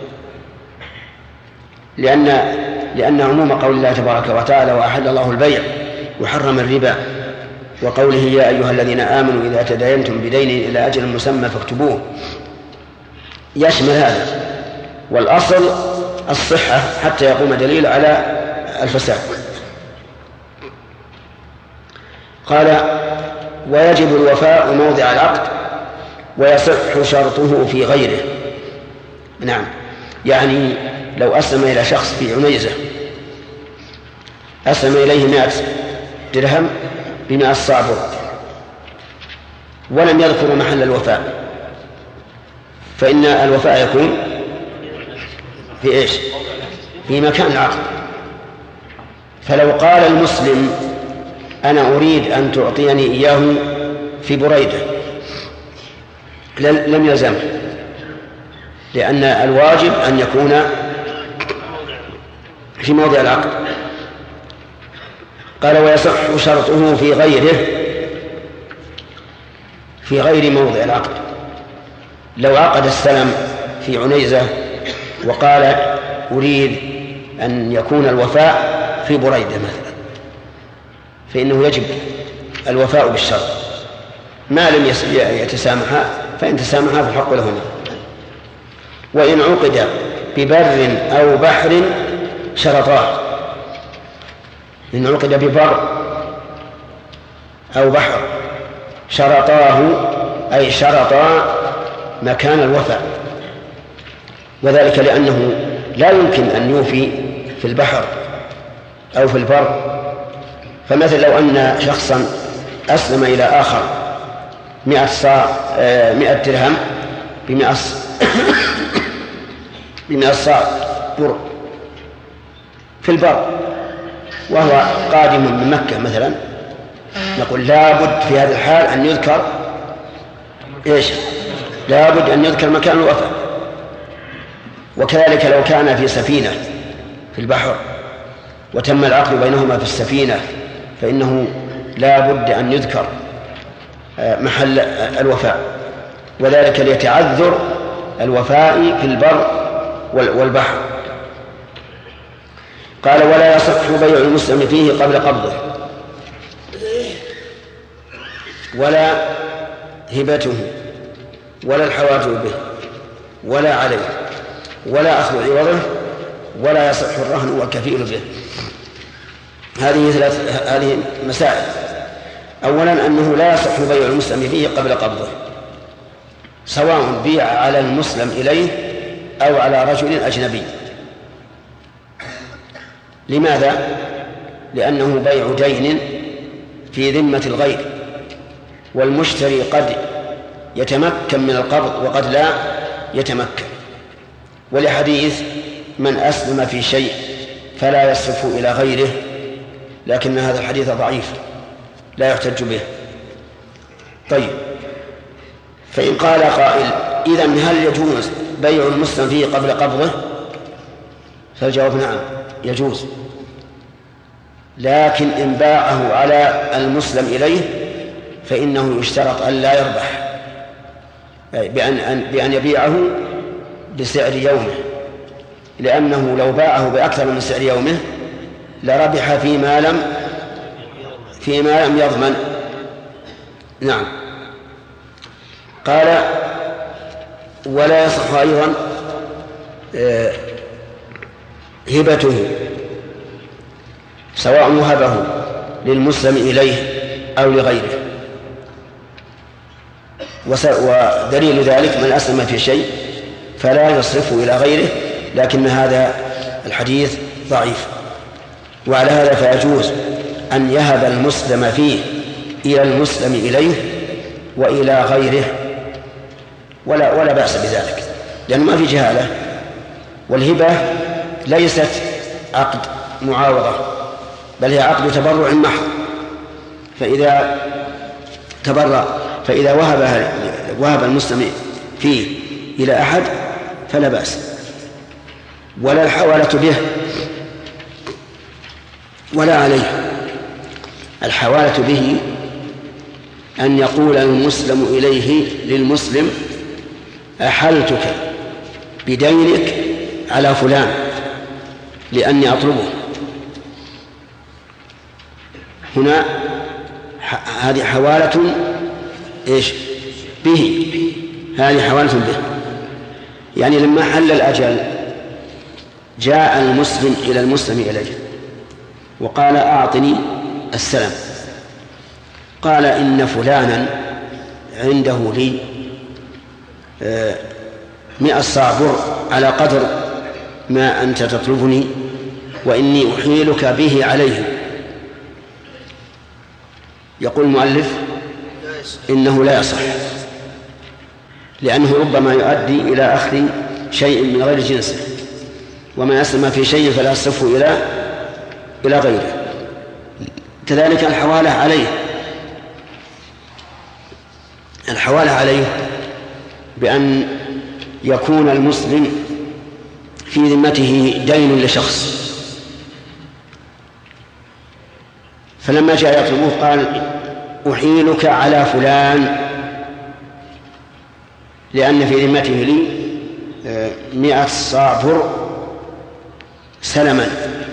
لأن عموم قول الله تبارك وتعالى وأحل الله البيع وحرم الربا، وقوله يا أيها الذين آمنوا إذا تداينتم بدين إلى أجل مسمى فاكتبوه يشمل هذا. والأصل الصحة حتى يقوم دليل على الفساد. قال ويجب الوفاء موضع العقد ويصح شرطه في غيره. نعم، يعني لو أسلم إلى شخص في عنيزة، أسلم إليه 100 درهم ب100 صاع بر ولم يذكر محل الوفاء، فإن الوفاء يكون في إيش؟ في مكان العقد. فلو قال المسلم أنا أريد أن تعطيني إياه في بريدة لم يلزمه، لأن الواجب أن يكون في موضع العقد. قال ويصح شرطه في غيره، في غير موضع العقد. لو عقد السلم في عنيزة وقال أريد أن يكون الوفاء في بريدة مثلا، فإنه يجب الوفاء بالشرط، ما لم يتسامحا، فإن تسامحا فالحق لهما. وإن عقد ببر أو بحر شرطاه، إن عقد ببر أو بحر شرطاه أي شرطا مكان الوفاء، وذلك لأنه لا يمكن أن يوفي في البحر أو في البر. فمثل لو أن شخصا أسلم إلى آخر 100 درهم ب100 صاع بر في البر وهو قادم من مكة مثلا، نقول لابد في هذا الحال أن يذكر إيش؟ لابد أن يذكر مكان الوفاء. وكذلك لو كان في سفينة في البحر وتم العقد بينهما في السفينة فإنه لابد أن يذكر محل الوفاء، وذلك ليتعذر الوفاء في البر والبحر. قال ولا يصح بيع المسلم فيه قبل قبضه. ولا هبته ولا الحواجب به ولا عليه ولا أخذ عوضه ولا يصح الرهن والكفيل به. هذه مسائل. أولا أنه لا يصح بيع المسلم فيه قبل قبضه، سواء بيع على المسلم إليه أو على رجل أجنبي. لماذا؟ لأنه بيع دين في ذمة الغير، والمشتري قد يتمكن من القبض وقد لا يتمكن، ولحديث من أسلم في شيء فلا يصرف إلى غيره، لكن هذا الحديث ضعيف لا يحتج به. طيب، فإن قال قائل إذن هل يجوز بيع المسلم فيه قبل قبضه؟ فالجواب نعم يجوز، لكن إن باعه على المسلم إليه فإنه يشترط أن لا يربح، بأن يبيعه بسعر يومه، لأنه لو باعه بأكثر من سعر يومه لربح فيما لم يضمن. نعم. قال ولا يصح أيضا هبته، سواء وهبه للمسلم إليه أو لغيره. ودليل ذلك من أسلم في شيء فلا يصرفه إلى غيره، لكن هذا الحديث ضعيف. وعلى هذا فيجوز أن يهب المسلم فيه إلى المسلم إليه وإلى غيره، ولا بأس بذلك، لأنه ما في جهالة. والهبة ليست عقد معاوضة، بل هي عقد تبرع محض، فإذا وهب المسلم فيه إلى أحد فلا بأس. ولا الحوالة به ولا عليه. الحوالة به أن يقول المسلم إليه للمسلم أحلتك بدينك على فلان لأني أطلبه. هنا هذه حوالة به، هذه حوالة به، يعني لما حل الأجل جاء المسلم إلى المسلم إليه وقال أعطني السلام، قال إن فلانا عنده لي 100 صاع بر على قدر ما أنت تطلبني، وإني أحيلك به عليه. يقول المؤلف إنه لا يصح، لأنه ربما يؤدي إلى أخذ شيء من غير جنسه، وما يسلم في شيء فلا يصرفه إلى غيره. كذلك الحوالة عليه بأن يكون المسلم في ذمته دين لشخص، فلما جاء يطلبه قال أحيلك على فلان لأن في ذمته لي 100 صاع بر سلما.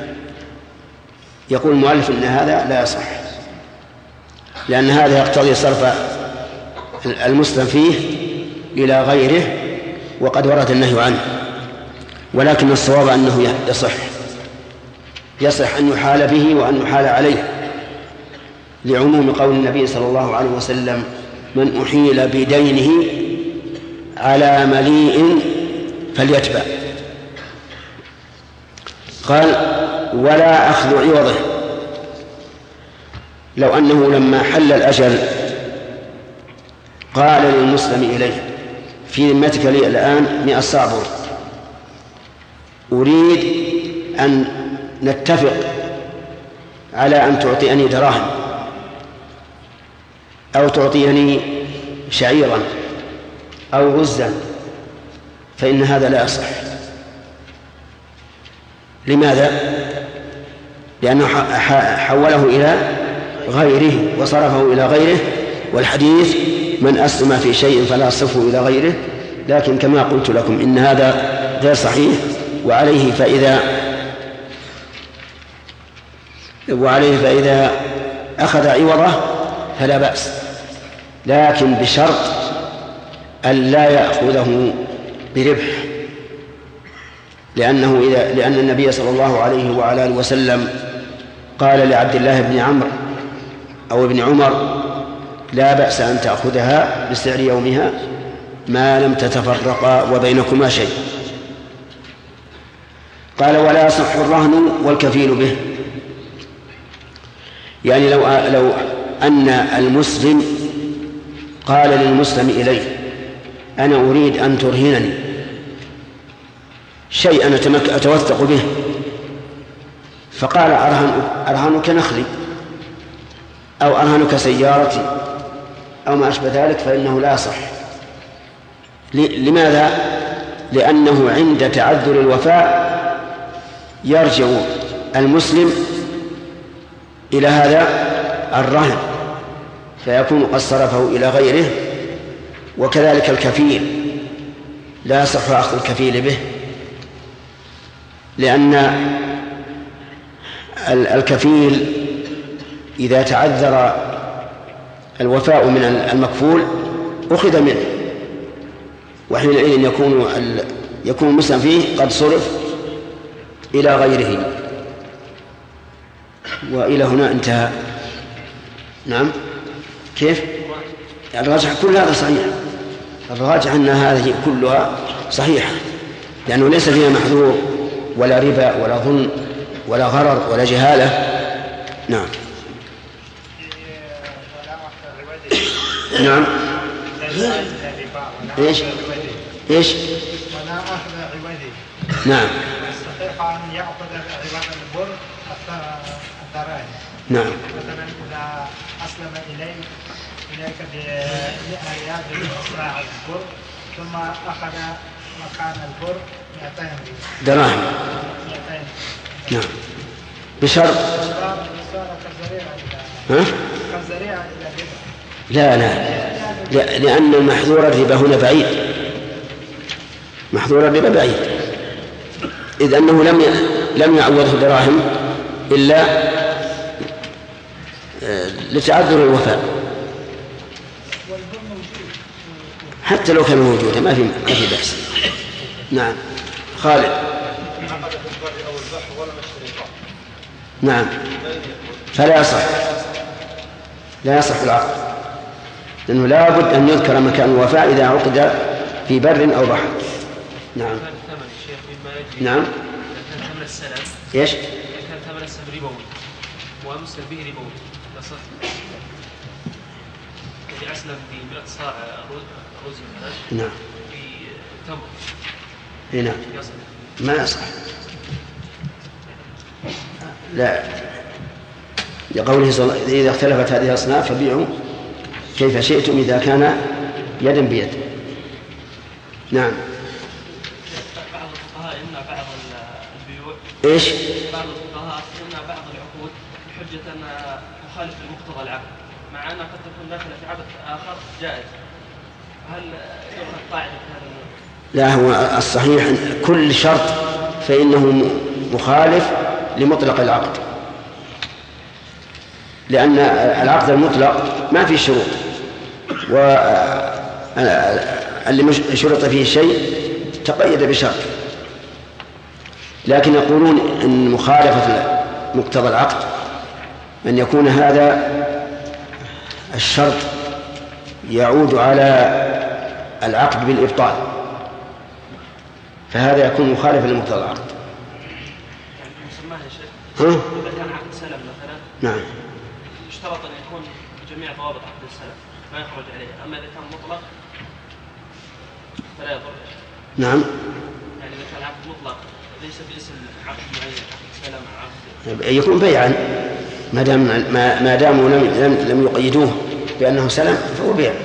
يقول المؤلف إن هذا لا يصح، لأن هذا يقتضي صرف المسلم فيه إلى غيره، وقد ورد النهي عنه. ولكن الصواب أنه يصح أن يحال به وأن يحال عليه، لعموم قول النبي صلى الله عليه وسلم من أحيل بدينه على مليء فليتبع. قال ولا أخذ عوضه. لو أنه لما حل الأجل قال للمسلم إليه في ذمتك لي الآن 100 صاع بر، أريد أن نتفق على أن تعطيني دراهم أو تعطيني شعيرا أو غزا، فإن هذا لا يصح. لماذا؟ لأنه حوله إلى غيره وصرفه إلى غيره، والحديث من أسلم في شيء فلا يصرفه إلى غيره. لكن كما قلت لكم إن هذا غير صحيح، وعليه فإذا أخذ عوضه فلا بأس، لكن بشرط أن لا يأخذه بربح، لأن النبي صلى الله عليه وعلى آله وسلم قال لعبد الله بن عمرو أو ابن عمر: لا بأس أن تأخذها بسعر يومها ما لم تتفرقا وبينكما شيء. قال: ولا يصح الرهن والكفيل به. يعني لو أن المسلم قال للمسلم إليه: أنا أريد أن ترهنني شيئا أتوثق به، فقال: أرهنك نخلي أو أرهنك سيارتي أو ما أشبه ذلك، فإنه لا يصح. لماذا؟ لأنه عند تعذر الوفاء يرجع المسلم إلى هذا الرهن فيكون قد صرفه إلى غيره. وكذلك الكفيل لا يصح أخذ الكفيل به، لأن الكفيل إذا تعذر الوفاء من المكفول أخذ منه، وحينئذ يكون المسلم فيه قد صرف إلى غيره. وإلى هنا انتهى. نعم. كيف؟ الراجح كل هذا صحيح، الراجح أن هذه كلها صحيحة، لأنه ليس فيها محذور ولا ربا ولا ظلم ولا غرر ولا جهالة. نعم. نعم. ايش؟ ولا أخذ عوضه. نعم. يستطيع أن يأخذ عوض البر الدراهم. نعم. مثلا إذا أسلم إليك ب100 ريال لإصلاح البر، ثم أخذ مكان البر 200 دراهم. 200. نعم. بشرط. كالزريعة إلى الربا. لا، لأن المحذور الربا هنا بعيد، محذور الربا بعيد، إذ أنه لم يعوضه دراهم إلا لتعذر الوفاء. حتى لو كان موجودا ما في بأس. نعم. خالد. نعم. فلا يصح، لا يصح العقد، لأنه لا بد أن يذكر مكان الوفاء إذا عقد في بر أو بحر. نعم. نعم. كان ثمن السلام ايش؟ كان ثمن السلام ربوي وأمسك به ربوي يصح. الذي أسلم ب 100 صاع رز مثلا. نعم. في تمر. نعم. ما يصح. لا، لقوله صلى الله عليه وسلم: إذا اختلفت هذه الأصناف فبيعوا كيف شئتم إذا كان يدا بيد. نعم. بعض الفقهاء يمنع بعض البيوع. ايش؟ بعض الفقهاء يمنع بعض العقود بحجة أنها مخالفة لمقتضى العقد، مع أنها قد تكون داخلة في عقد آخر جائز. هل يؤخذ قاعدة هذا؟ لا، هو الصحيح كل شرط فإنه مخالف لمطلق العقد، لأن العقد المطلق ما فيه شروط، واللي شرط فيه شيء تقيد بشرط. لكن يقولون أن مخالفة مقتضى العقد أن يكون هذا الشرط يعود على العقد بالإبطال، فهذا يكون مخالفا لمقتضى العقد. إذا كان عقد سلم مثلا، نعم، يشترط أن يكون جميع ضوابط عقد السلم ما يخرج عليه، أما إذا كان مطلق فلا يضر. نعم. يعني إذا كان عقد مطلق ليس باسم عقد معين، عقد سلم عقد يكون بيعا ما داموا لم يقيدوه بأنه سلم فهو بيع.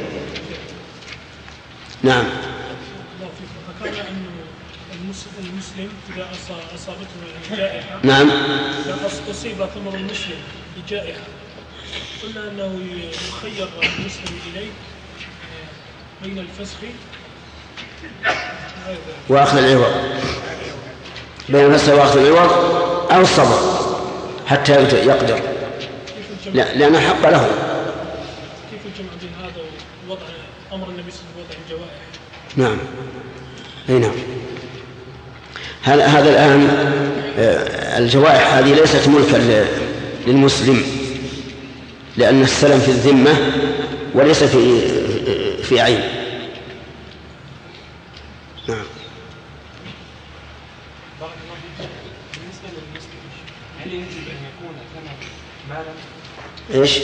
نعم. ذكرنا أن المسلم إذا أصابته جائحة، نعم، إذا أصيب ثمر المسلم بجائحة قلنا أنه يخير المسلم إليه بين الفسخ وأخذ العوض، بين الفسخ وأخذ العوض أو الصبر حتى يقدر، لأن حق له. كيف الجمع بين هذا ووضع أمر النبي صلى الله عليه وسلم بوضع الجوائح؟ نعم أي نعم. هذا الآن الجوائح هذه ليست ملكا للمسلم، لأن السلم في الذمة وليس في عين. نعم. بالنسبة للمسلم هل يجب أن يكون ثمن مالا؟ إيش؟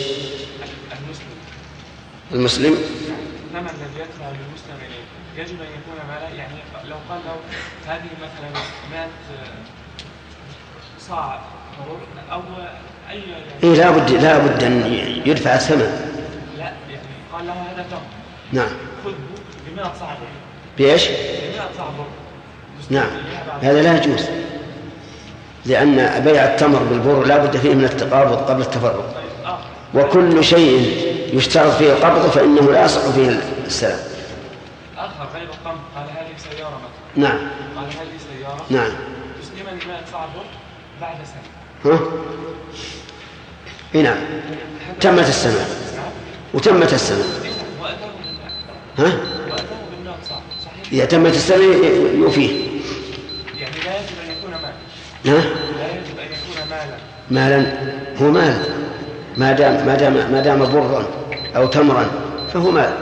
المسلم الثمن الذي يدفع للمسلم إليه يجب أن يكون مالا، يعني لو قال له هذه مثلا 100 صاع أو أي إيه لا بد أن يدفع الثمن. لا يعني قال له هذا تمر. نعم. خذه ب100 صاع. بإيش؟ ب100 صاع. نعم هذا لا يجوز، لأن بيع التمر بالبر لا بد فيه من التقابض قبل التفرق، وكل شيء يشترط فيه القبض فإنه لا يصح فيه السلام. آخر غير القمح قال هذه سيارة مثلا. نعم. قال هذه سيارة. نعم. تسلمني 100 صاع بر بعد سنة. نعم تمت السنة وتمت السنة. وأتاه بالماء صح صحيح. إذا تمت السنة يوفيه. يعني لا يجب أن يكون مالا. لا يجب أن يكون مالا. مالا هو مال ما دام برا أو تمرا فهو مال.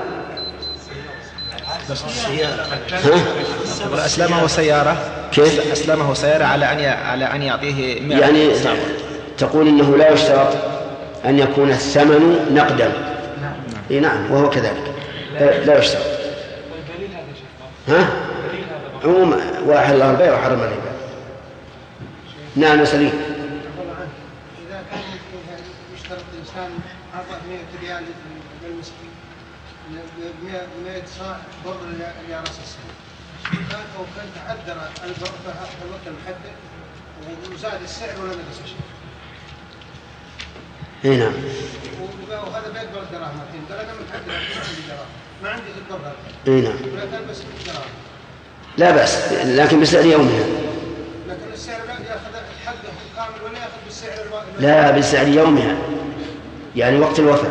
أسلمه سيارة. كيف؟ أسلمه سيارة على أن يعطيه 100 يعني تقول إنه لا يشترط أن يكون الثمن نقدا. نعم وهو كذلك لا يشترط. عموما وأحل الله البيع وحرم الربا. نعم سليم. إذا كان يشترط الإنسان أعطى 100 ريال للمسكين 100 صاع بر لرأس السنة، أو كان تعذر البر في الوقت المحدد وزاد السعر ولا نقص شيء. نعم. وهذا بيقبل الدراهم الحين، قال أنا محدد عندي دراهم ما عندي البر هذا. نعم. ولكن بس الدراهم. لا بأس لكن بسعر يومها. لكن السعر لا يأخذ حقه كامل ولا يأخذ بالسعر الواحد. لا بسعر يومها يعني وقت الوفاة،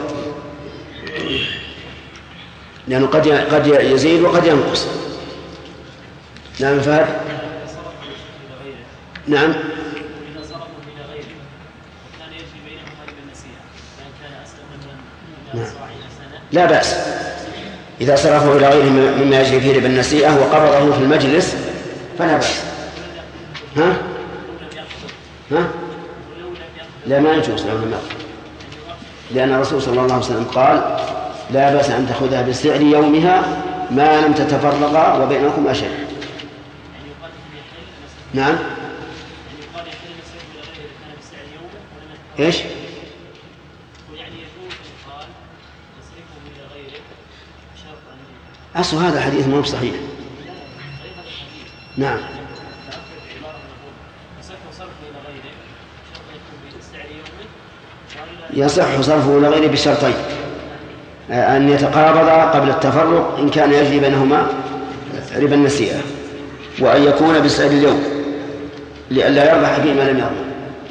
لأنه قد يزيد وقد ينقص. نعم فهد. نعم. إذا صرفوا إلى غيره وكان يجري بينهم هذه النسيئة فإن كان أسلم من صاعين سنة لا بأس إذا صرفوا إلى غيره مما يجري فيه ربا النسيئة وقبضه في المجلس فلا بأس. ها؟ لا ما يجوز لو لم يأخذ، لأن الرسول صلى الله عليه وسلم قال لا بأس أن تأخذها بسعر يومها ما لم تتفرقا وبينكم أشد. نعم. إيش؟ أصل هذا الحديث مو بصحيح. نعم. يصح صرفه إلى غيره بشرطين: أن يتقابضا قبل التفرق إن كان يجري بينهما ربا النسيئة، وأن يكون بسعر اليوم لئلا يربح فيما لم يربح.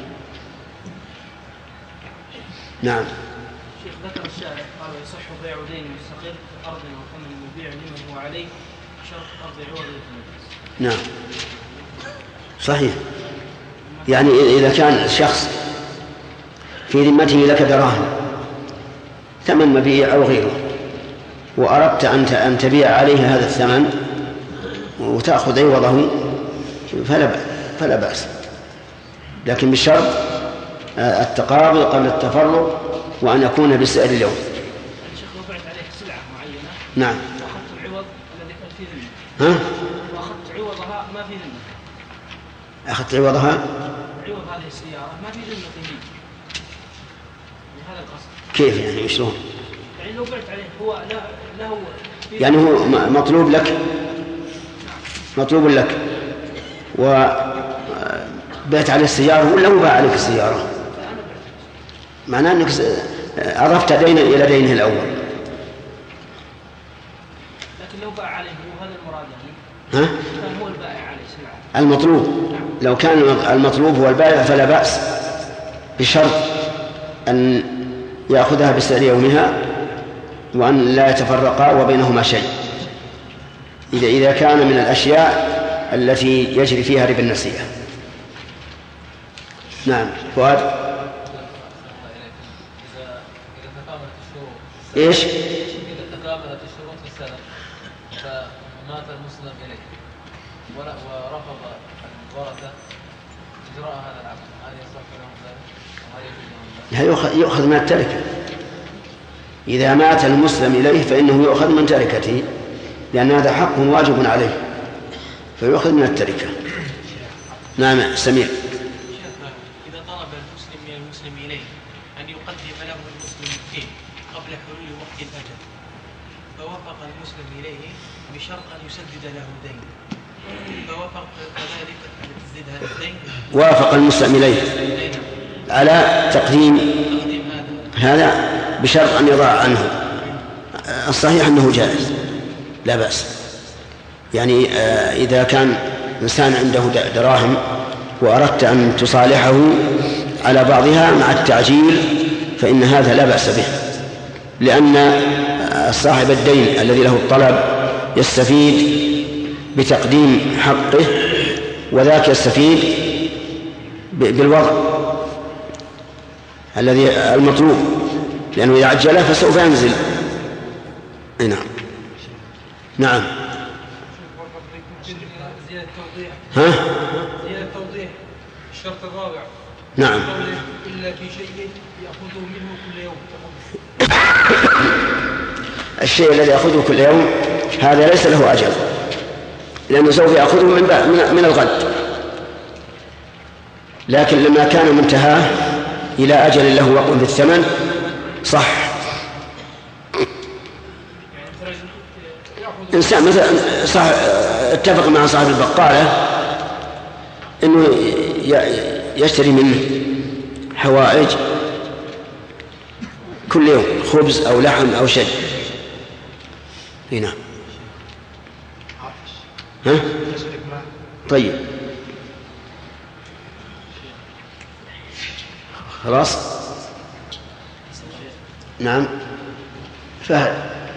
نعم. شيخ ذكر الشارع قال يصح بيع دين مستقر أرض وثمن مبيع لمن هو عليه شرط أرض عوض المجلس. نعم صحيح. يعني إذا كان شخص في ذمته لك دراهم ثمن مبيع أو غيره وأردت أن تبيع عليه هذا الثمن وتأخذ عوضه فلا بأس، لكن بشرط التقابض قبل التفرق وأن يكون بسعر اليوم. الشيخ وضعت عليه سلعة معينة. نعم. وأخذت العوض الذي كان فيه ذمة. وأخذت عوضها ما في ذمة. أخذت عوضها؟ عوض هذه السيارة ما في ذمة فيه. هذا القصد. كيف يعني شلون؟ يعني لو بعت عليه هو له يعني هو مطلوب لك، مطلوب لك وبعت عليه السيارة ولا هو باع عليك السيارة؟ معناه أنك أضفت دينا إلى دينه الأول. لكن لو باع عليه هو هذا المراد يعني. كان هو البائع عليه سلعة. المطلوب لو كان المطلوب هو البائع فلا بأس، بشرط أن يأخذها بسعر يومها وأن لا يتفرقا وبينهما شيء إذا كان من الأشياء التي يجري فيها ربا النسيئة. نعم فؤاد. إيش؟ إذا تكاملت الشروط في السنة فمات المسلم إليه ورفض الورثة إجراء هذا العقد، هل يصح لهم ذلك؟ هل يؤخذ من التركة؟ إذا مات المسلم إليه فإنه يؤخذ من تركته، لأن هذا حق واجب عليه فيؤخذ من التركة. نعم سمير. إذا طلب المسلم من المسلم إليه أن يقدم له المسلم الدين قبل حلول وقت الأجل، فوافق المسلم إليه بشرط أن يسدد له دين، فوافق كذلك أن تسدد هذا الدين، وافق المسلم إليه على تقديم هذا بشرط أن يضع عنه. الصحيح أنه جائز لا بأس، يعني إذا كان إنسان عنده دراهم وأردت أن تصالحه على بعضها مع التعجيل فإن هذا لا بأس به، لأن صاحب الدين الذي له الطلب يستفيد بتقديم حقه، وذاك يستفيد بالوضع الذي المطلوب، لأنه إذا عجله فسوف ينزل. نعم نعم. زيادة توضيح. ها؟ زيادة توضيح الشرط الرابع. نعم. إلا في شيء يأخذه منه كل يوم. الشيء الذي يأخذه كل يوم هذا ليس له أجل، لأنه سوف يأخذه من الغد، لكن لما كان منتهاه إلى أجل له وقت في الثمن صح. إنسان مثلا اتفق مع صاحب البقالة أنه يشتري منه حوائج كل يوم، خبز أو لحم أو شيء. هنا ها؟ طيب خلاص. نعم فهد.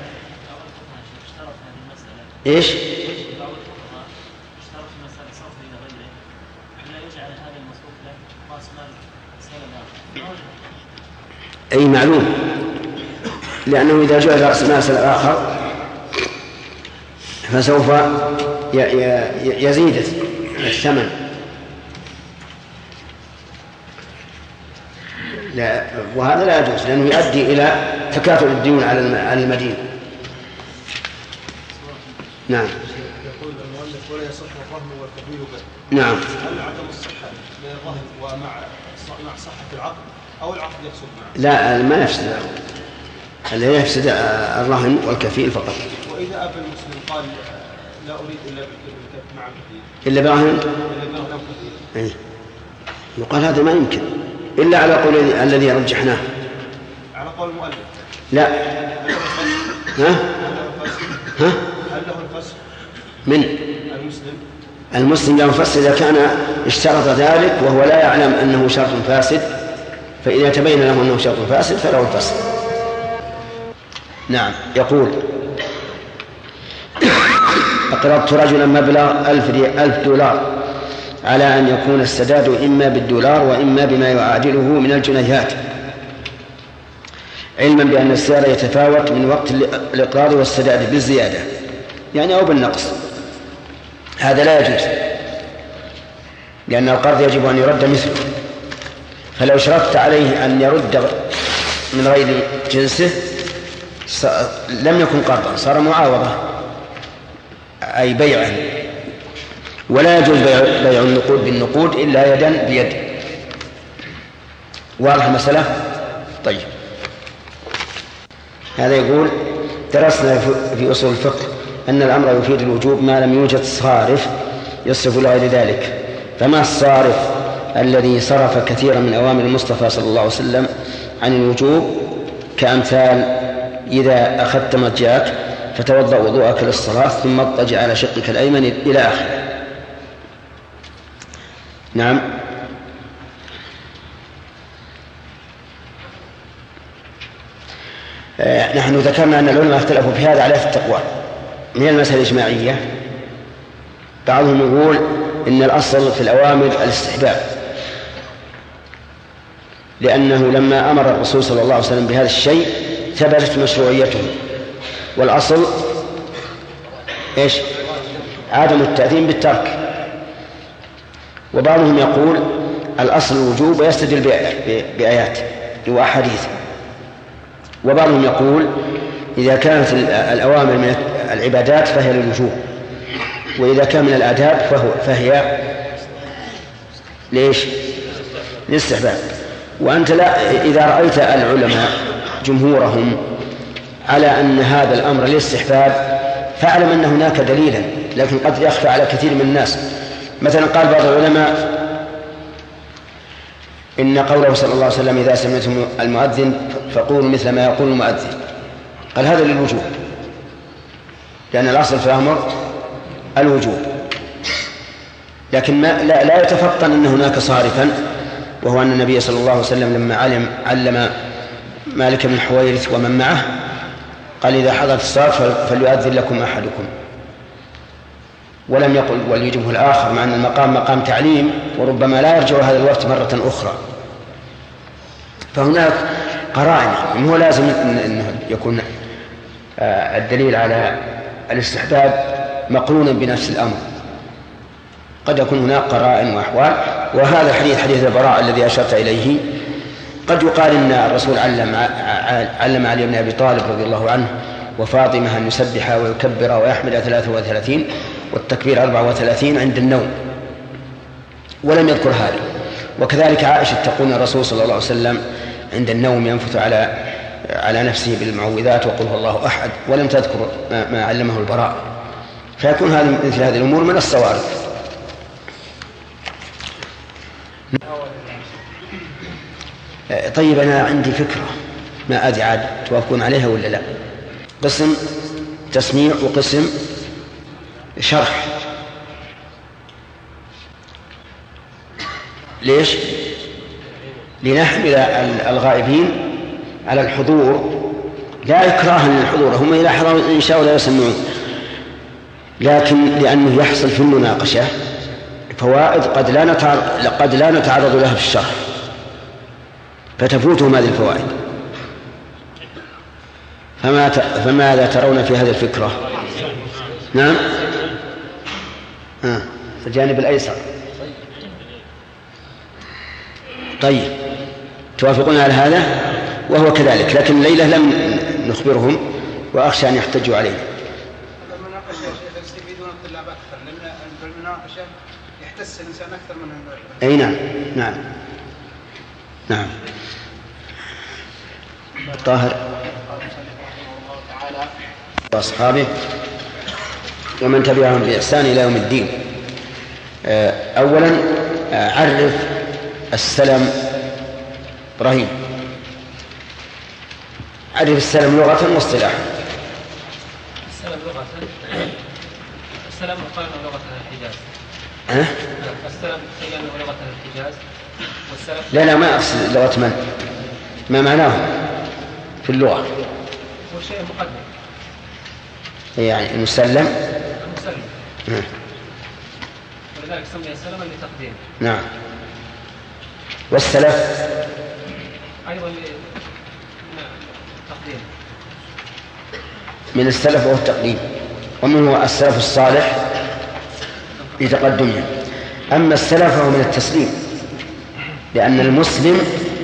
ايش؟ اي معلوم، لانه اذا جعل راس مال اخر فسوف يزيد الثمن. لا، وهذا لا يجوز، لأنه يؤدي إلى تكاثر الديون على المدين. نعم. يقول المؤلف ولا يصح الرهن والتأويل به. نعم. هل عدم الصحة من الرهن ومع صحة العقد أو العقد يفسد معه؟ لا، ما يفسد، الذي يفسد الرهن والكفيل فقط. وإذا أبى المسلم قال لا أريد إلا مع الكفيل إلا برهن يقال هذا ما يمكن إلا على قول الذي رجحناه، على قول المؤلف. لا. ها؟ ها؟ هل له الفسخ من المسلم له الفسخ إذا كان اشترط ذلك وهو لا يعلم أنه شرط فاسد، فإذا تبين له أنه شرط فاسد فله الفسخ. نعم. يقول أقرضت رجلا مبلغ 1000 دولار على أن يكون السداد إما بالدولار وإما بما يعادله من الجنيهات، علما بأن السعر يتفاوت من وقت الإقراض والسداد بالزيادة يعني أو بالنقص. هذا لا يجوز، لأن القرض يجب أن يرد مثله، فلو شرطت عليه أن يرد من غير جنسه لم يكن قرضا، صار معاوضة أي بيعا. ولا يجوز بيع النقود بالنقود إلا يدا بيد. واضح المسألة؟ طيب. هذا يقول درسنا في أصول الفقه أن الأمر يفيد الوجوب ما لم يوجد صارف يصرف لغير ذلك، فما الصارف الذي صرف كثيرا من أوامر المصطفى صلى الله عليه وسلم عن الوجوب، كأمثال إذا أخذت مضجعك فتوضأ وضوءك للصلاة ثم اضطجع على شقك الأيمن إلى آخره. نعم. نحن ذكرنا أن العلماء اختلفوا في هذا على التقوى من المسألة الإجماعية. بعضهم يقول إن الأصل في الأوامر الاستحباب، لأنه لما أمر الرسول صلى الله عليه وسلم بهذا الشيء ثبتت مشروعيته، والأصل إيش؟ عدم التأثيم بالترك. وبعضهم يقول الأصل الوجوب ويستدل بآيات وأحاديث. وبعضهم يقول إذا كانت الأوامر من العبادات فهي للوجوب، وإذا كان من الآداب فهي ليش؟ للاستحباب. وأنت إذا رأيت العلماء جمهورهم على أن هذا الأمر للاستحباب فاعلم أن هناك دليلا، لكن قد يخفى على كثير من الناس. مثلا قال بعض العلماء إن قوله صلى الله عليه وسلم إذا سمعتم المؤذن فقولوا مثل ما يقول المؤذن، قال هذا للوجوب، لأن الأصل في الأمر الوجوب. لكن لا يتفطن أن هناك صارفا، وهو أن النبي صلى الله عليه وسلم لما علم مالك بن الحويرث ومن معه قال إذا حضرت الصلاة فليؤذن لكم أحدكم، ولم يقل وليجبه الآخر، مع أن المقام مقام تعليم وربما لا يرجع هذا الوقت مرة أخرى. فهناك قرائن، هو لازم أنه يكون الدليل على الاستحباب مقرونا بنفس الأمر، قد يكون هناك قرائن وأحوال. وهذا حديث البراء الذي أشرت إليه قد يقال إن الرسول علم علي بن أبي طالب رضي الله عنه وفاطمة أن يسبح ويكبر ويحمد 33 والتكبير 34 عند النوم، ولم يذكر هذا. وكذلك عائشة تقول الرسول صلى الله عليه وسلم عند النوم ينفث على نفسه بالمعوذات وقل هو الله أحد، ولم تذكر ما علمه البراء. فيكون مثل هذه الأمور من الصوارف. طيب أنا عندي فكرة، ما أدري عاد توافقون عليها ولا لا. قسم تسميع وقسم شرح. ليش؟ لنحمل الغائبين على الحضور، لا إكراها للحضور، هم إذا حضروا إن شاء الله لا يسمعون، لكن لأنه يحصل في المناقشة فوائد قد لا نتعرض لها في الشرح، فتفوتهم هذه الفوائد. فماذا ترون في هذه الفكرة؟ نعم، في الجانب الأيسر. طيب، توافقون على هذا؟ وهو كذلك، لكن الليلة لم نخبرهم وأخشى أن يحتجوا علينا. المناقشة يستفيدون الطلاب أكثر، لأن بالمناقشة يحتس الإنسان أكثر من أي نعم نعم نعم. طاهر وأصحابه ومن تبعهم بإحسان إلى يوم الدين. أولا عرف السلم. إبراهيم، عرف السلم لغة واصطلاحا. السلم لغة، السلم مقارنة لغة الحجاز. السلم مقارنة لغة الحجاز. لا ما أقصد لغة من، ما معناه في اللغة. هو شيء مقدم، يعني المسلم. ولذلك سمي السلم لتقديم. نعم. والسلف أيضا تقديم. من السلف وهو التقديم، ومنه السلف الصالح لتقدمه. أما السلف فهو من التسليم، لأن المسلم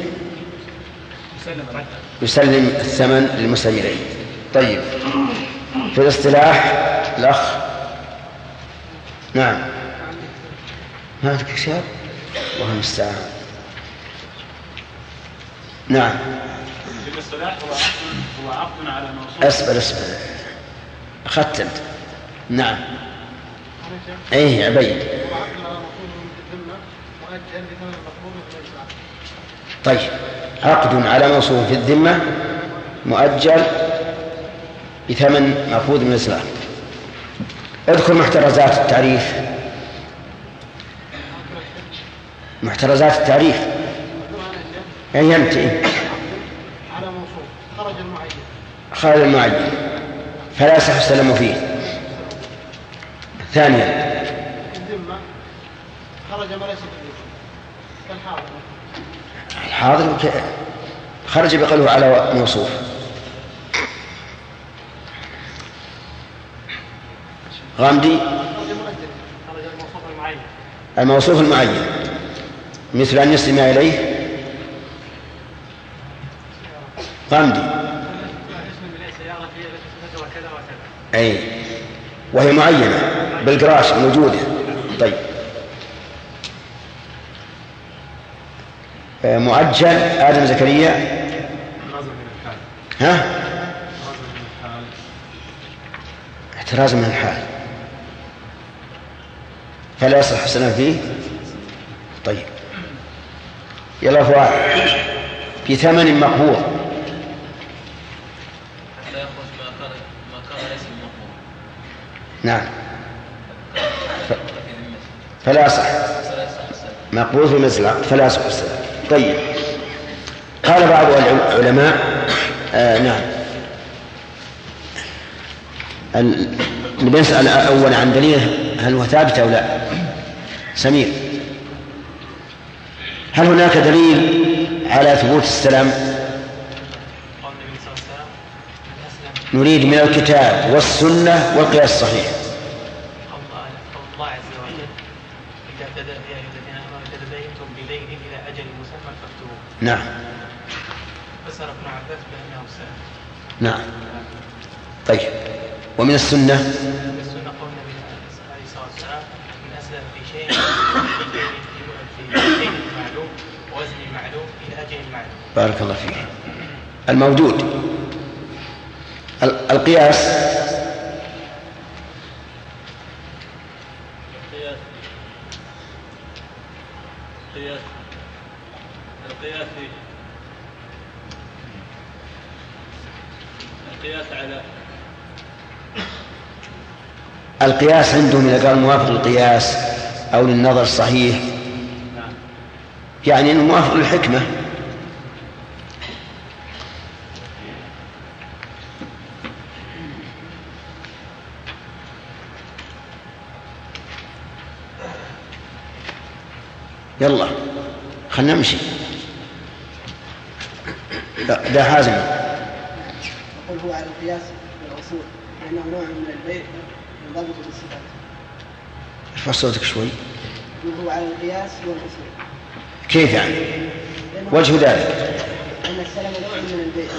يسلم الثمن للمسلم إليه. طيب، في الاصطلاح الأخ. نعم، ما عندك شيء؟ الله المستعان. نعم. في الاصطلاح هو عقد على موصول. أصبر أخذت أنت. نعم. أيه عبيد. طيب، عقد على موصول في الذمة مؤجل بثمن مأخوذ من الإسلام. اذكر محترزات التعريف. محترزات التعريف أي أنت؟ على موصول خرج خارج المعين فلا يصح السلام فيه. ثانيا الذمة خرج ما ليس كالحاضر. الحاضر خرج بقوله على موصوف. غامدي الموصوف المعين مثل أن يسلم إليه. غامدي أي وهي معينة بالقراش موجودة. طيب معجل آدم زكريا ها احتراز من الحال فلا يصح السلام فيه. طيب يلا فؤاد في ثمن مقبوض نعم فلا يصح مقبوض في مزرعة فلا يصح السلام. طيب قال بعض العلماء نعم نسأل أولا عن دليل هل هو ثابت أو لا. سمير هل هناك دليل على ثبوت السلام؟ نريد من الكتاب والسنة والقياس الصحيح. الله عز وجل إذا تدبيتم بليل إلى أجل مسمى فاكتبوه. نعم. فسر ابن عباس بأنه سلام. نعم. طيب ومن السنة؟ السنة قول النبي عليه الصلاة والسلام من أسلم في شيء في معلوم وزن معلوم إلى أجل معلوم. بارك الله فيك. الموجود القياس على القياس عندهم إذا قال موافق للقياس أو للنظر الصحيح يعني إنه موافق للحكمة. يلا خلنا نمشي. ده حازم يقول هو على القياس بالأصول لأنه نوع من البيع ينضبط بالصفات. ارفع صوتك شوي. يقول هو على القياس والأصول. كيف يعني؟ وجه ذلك لأن السلم نوع من البيع.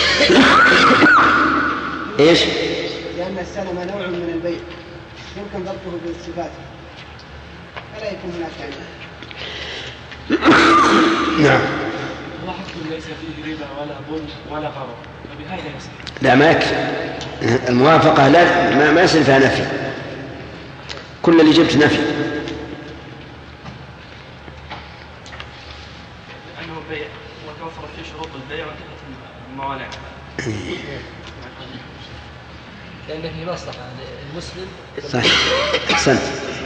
إيش؟ لأن السلم نوع من البيع يمكن ضبطه بالصفات فلا يكون هناك يعني. نعم. الله حكم ليس فيه ربا ولا ظلم ولا غرر فبهذا يصح. لا ما يكفي الموافقة لا ما يصير فيها نفي. كل اللي جبت نفي. لأنه بيع وتوفرت فيه شروط البيع وانتهت الموانع. لأن في مصلحة المسلم. صحيح. أحسنت.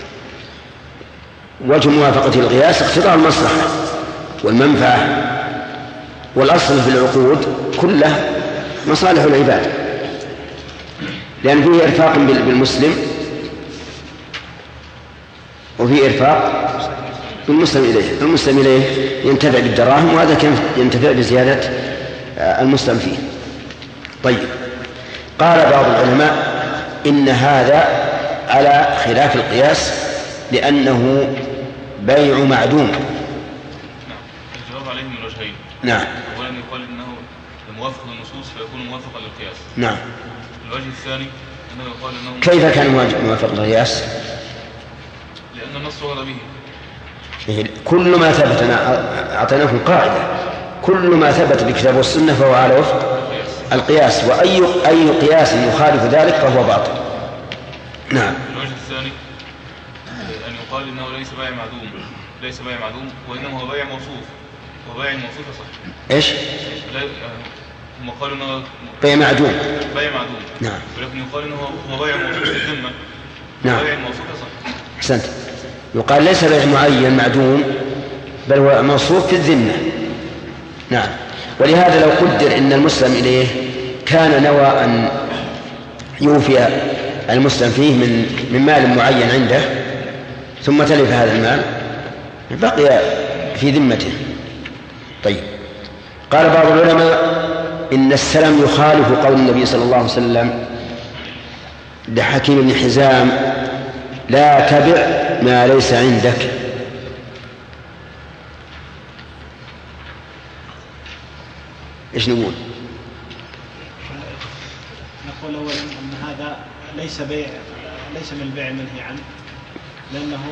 وجه موافقة القياس اقتضاء المصلحة والمنفعة والأصل في العقود كله مصالح العباد لأن فيه إرفاق بالمسلم وفيه إرفاق بالمسلم إليه. المسلم إليه ينتفع بالدراهم وهذا كان ينتفع بزيادة المسلم فيه. طيب قال بعض العلماء إن هذا على خلاف القياس لأنه بيع معدوم. الجواب عليه من وجهين. نعم. أولا يقال إنه موافق للنصوص فيكون موافقا للقياس. نعم. الوجه الثاني أنه يقال إنه كيف كان موافق للقياس؟ لأن النص ورد به. كل ما ثبت أعطيناكم قاعدة كل ما ثبت بالكتاب والسنة فهو على وفق القياس وأي قياس يخالف ذلك فهو باطل. نعم. الوجه الثاني أن يقال إنه ليس بيع معدوم وإنما هو بيع موصوف وبيع الموصوف صح. إيش؟ هم قالوا إنه بيع معدوم. نعم. ولكن يقال إنه هو بيع موصوف في الذمة. نعم. بيع الموصوف صح. أحسنت. يقال ليس بيع معين معدوم بل هو موصوف في الذمة. نعم. ولهذا لو قدر إن المسلم إليه كان نوى أن يوفي المسلم فيه من مال معين عنده ثم تلف هذا المال بقي في ذمته. طيب، قال بعض العلماء إن السلم يخالف قول النبي صلى الله عليه وسلم لحكيم بن حزام: لا تبع ما ليس عندك. إيش نقول؟ نقول أولا أن هذا ليس من البيع المنهي عنه، لأنه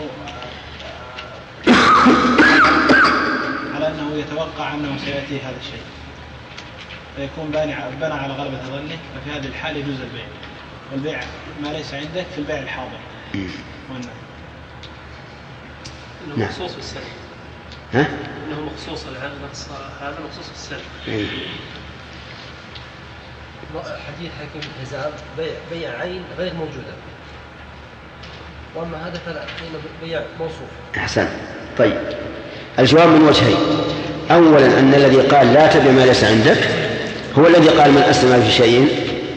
على أنه يتوقع أنه سيأتي هذا الشيء، فيكون بنى على غلبة ظنه، ففي هذه الحال يجوز البيع. والبيع ما ليس عندك في البيع الحاضر. إنه مخصوص بالسلم. إنه مخصوص هذا مخصوص بالسلم. حديث حكيم بن حزام بيع عين غير موجودة، وأما هذا فلا، بيع موصوف. أحسن. طيب، الجواب من وجهين: أولا أن الذي قال لا تبع ما ليس عندك هو الذي قال من أسلم في شيء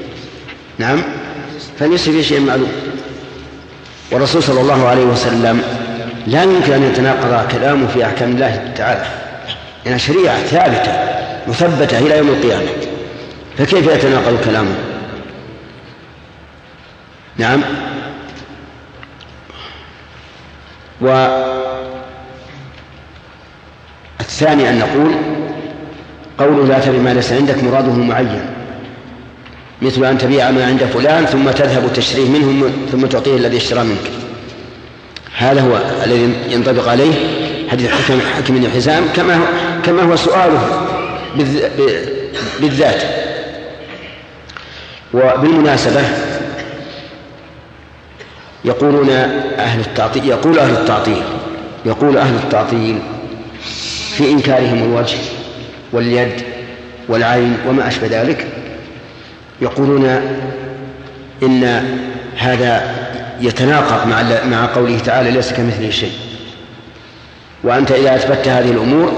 فليس في شيء معلوم. والرسول صلى الله عليه وسلم لا يمكن أن يتناقض كلامه في أحكام الله تعالى، لأنها شريعة ثابتة مثبتة إلى يوم القيامة، فكيف يتناقض كلامه؟ نعم. والثاني أن نقول قوله لا تبع ما ليس عندك مراده معين، مثل أن تبيع ما عند فلان ثم تذهب تشتريه منه ثم تعطيه الذي اشترى منك. هذا هو الذي ينطبق عليه حديث حكيم بن حزام، كما هو سؤاله بالذات. وبالمناسبة يقول أهل التعطيل في إنكارهم الوجه واليد والعين وما أشبه ذلك، يقولون إن هذا يتناقض مع قوله تعالى: ليس كمثله شيء. وأنت إذا أثبتت هذه الأمور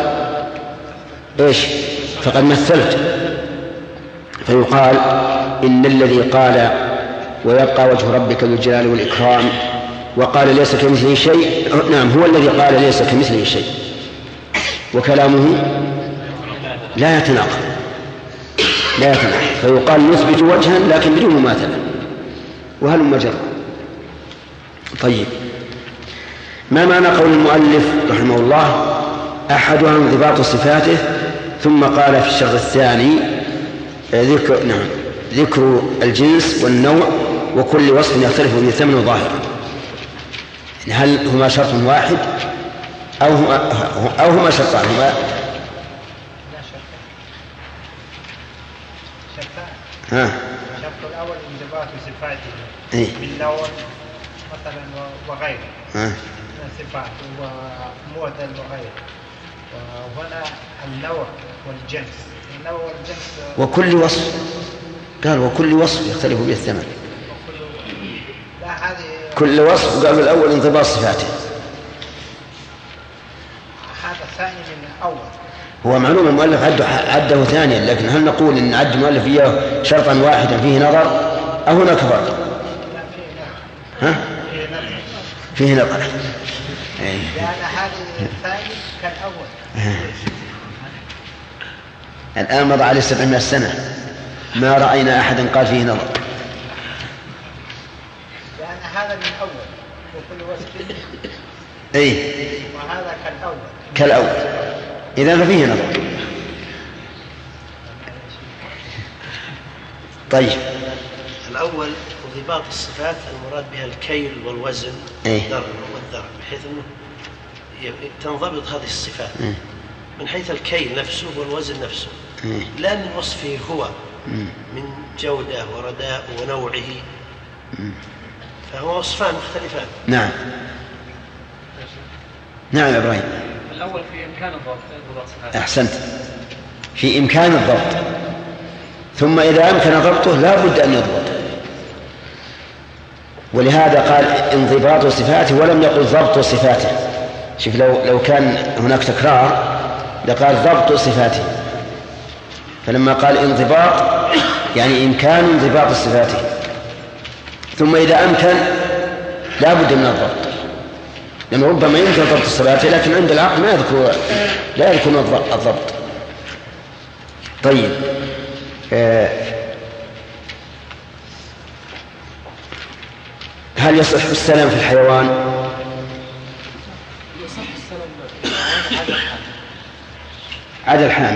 فقد مثلت. فيقال إن الذي قال ويبقى وجه ربك ذو الجلال والإكرام وقال ليس كمثله شيء، نعم، هو الذي قال ليس كمثله شيء، وكلامه لا يتناقض. فيقال نثبت وجها لكن بدون مماثلة، وهل مجرد. طيب، ما معنى قول المؤلف رحمه الله: أحدها انضباط صفاته، ثم قال في الشرط الثاني ذكر الجنس والنوع وكل وصف يختلف به ثمن ظاهرا؟ هل هما شرط واحد أو هما شرطان؟ الشرط الأول انضباط صفاته بالنوع مثلا وغيره من الصفات ومعدل وغيره، وهنا النوع والجنس. وكل وصف، قال وكل وصف يختلف به الثمن. كل وصف قال الأول انضباط صفاته، هذا ثاني من الأول. هو معلوم المؤلف عده ثانيا، لكن هل نقول إن عد المؤلف إياه شرطا واحدا فيه نظر أو هناك فرق؟ فيه نظر. لأن هذا الثاني كالأول. الآن مضى عليه 700 سنة ما رأينا أحدا قال فيه نظر. لأن هذا من الأول وكل وصف وهذا كالأول إذا فيه نظر. طيب، الأول انضباط الصفات المراد بها الكيل والوزن والضرب، بحيث أنه تنضبط هذه الصفات من حيث الكيل نفسه والوزن نفسه، لا من وصفه هو من جودة ورداء ونوعه، فهو وصفان مختلفان. نعم يا إبراهيم. الأول في إمكان الضبط صفات. أحسنت، في إمكان الضبط، ثم إذا أمكن ضبطه لا بد أن يضبط، ولهذا قال انضباط صفاته ولم يقل ضبط صفاته. شوف، لو كان هناك تكرار لقال ضبط صفاته، فلما قال انضباط يعني إمكان انضباط صفاته. ثم إذا أمكن لا بد من الضبط، لأنه ربما يمكن ضبط الصفات لكن عند العقل لا يذكر الضبط. طيب هل يصح السلام في الحيوان؟ يصح السلام عدا الحامل،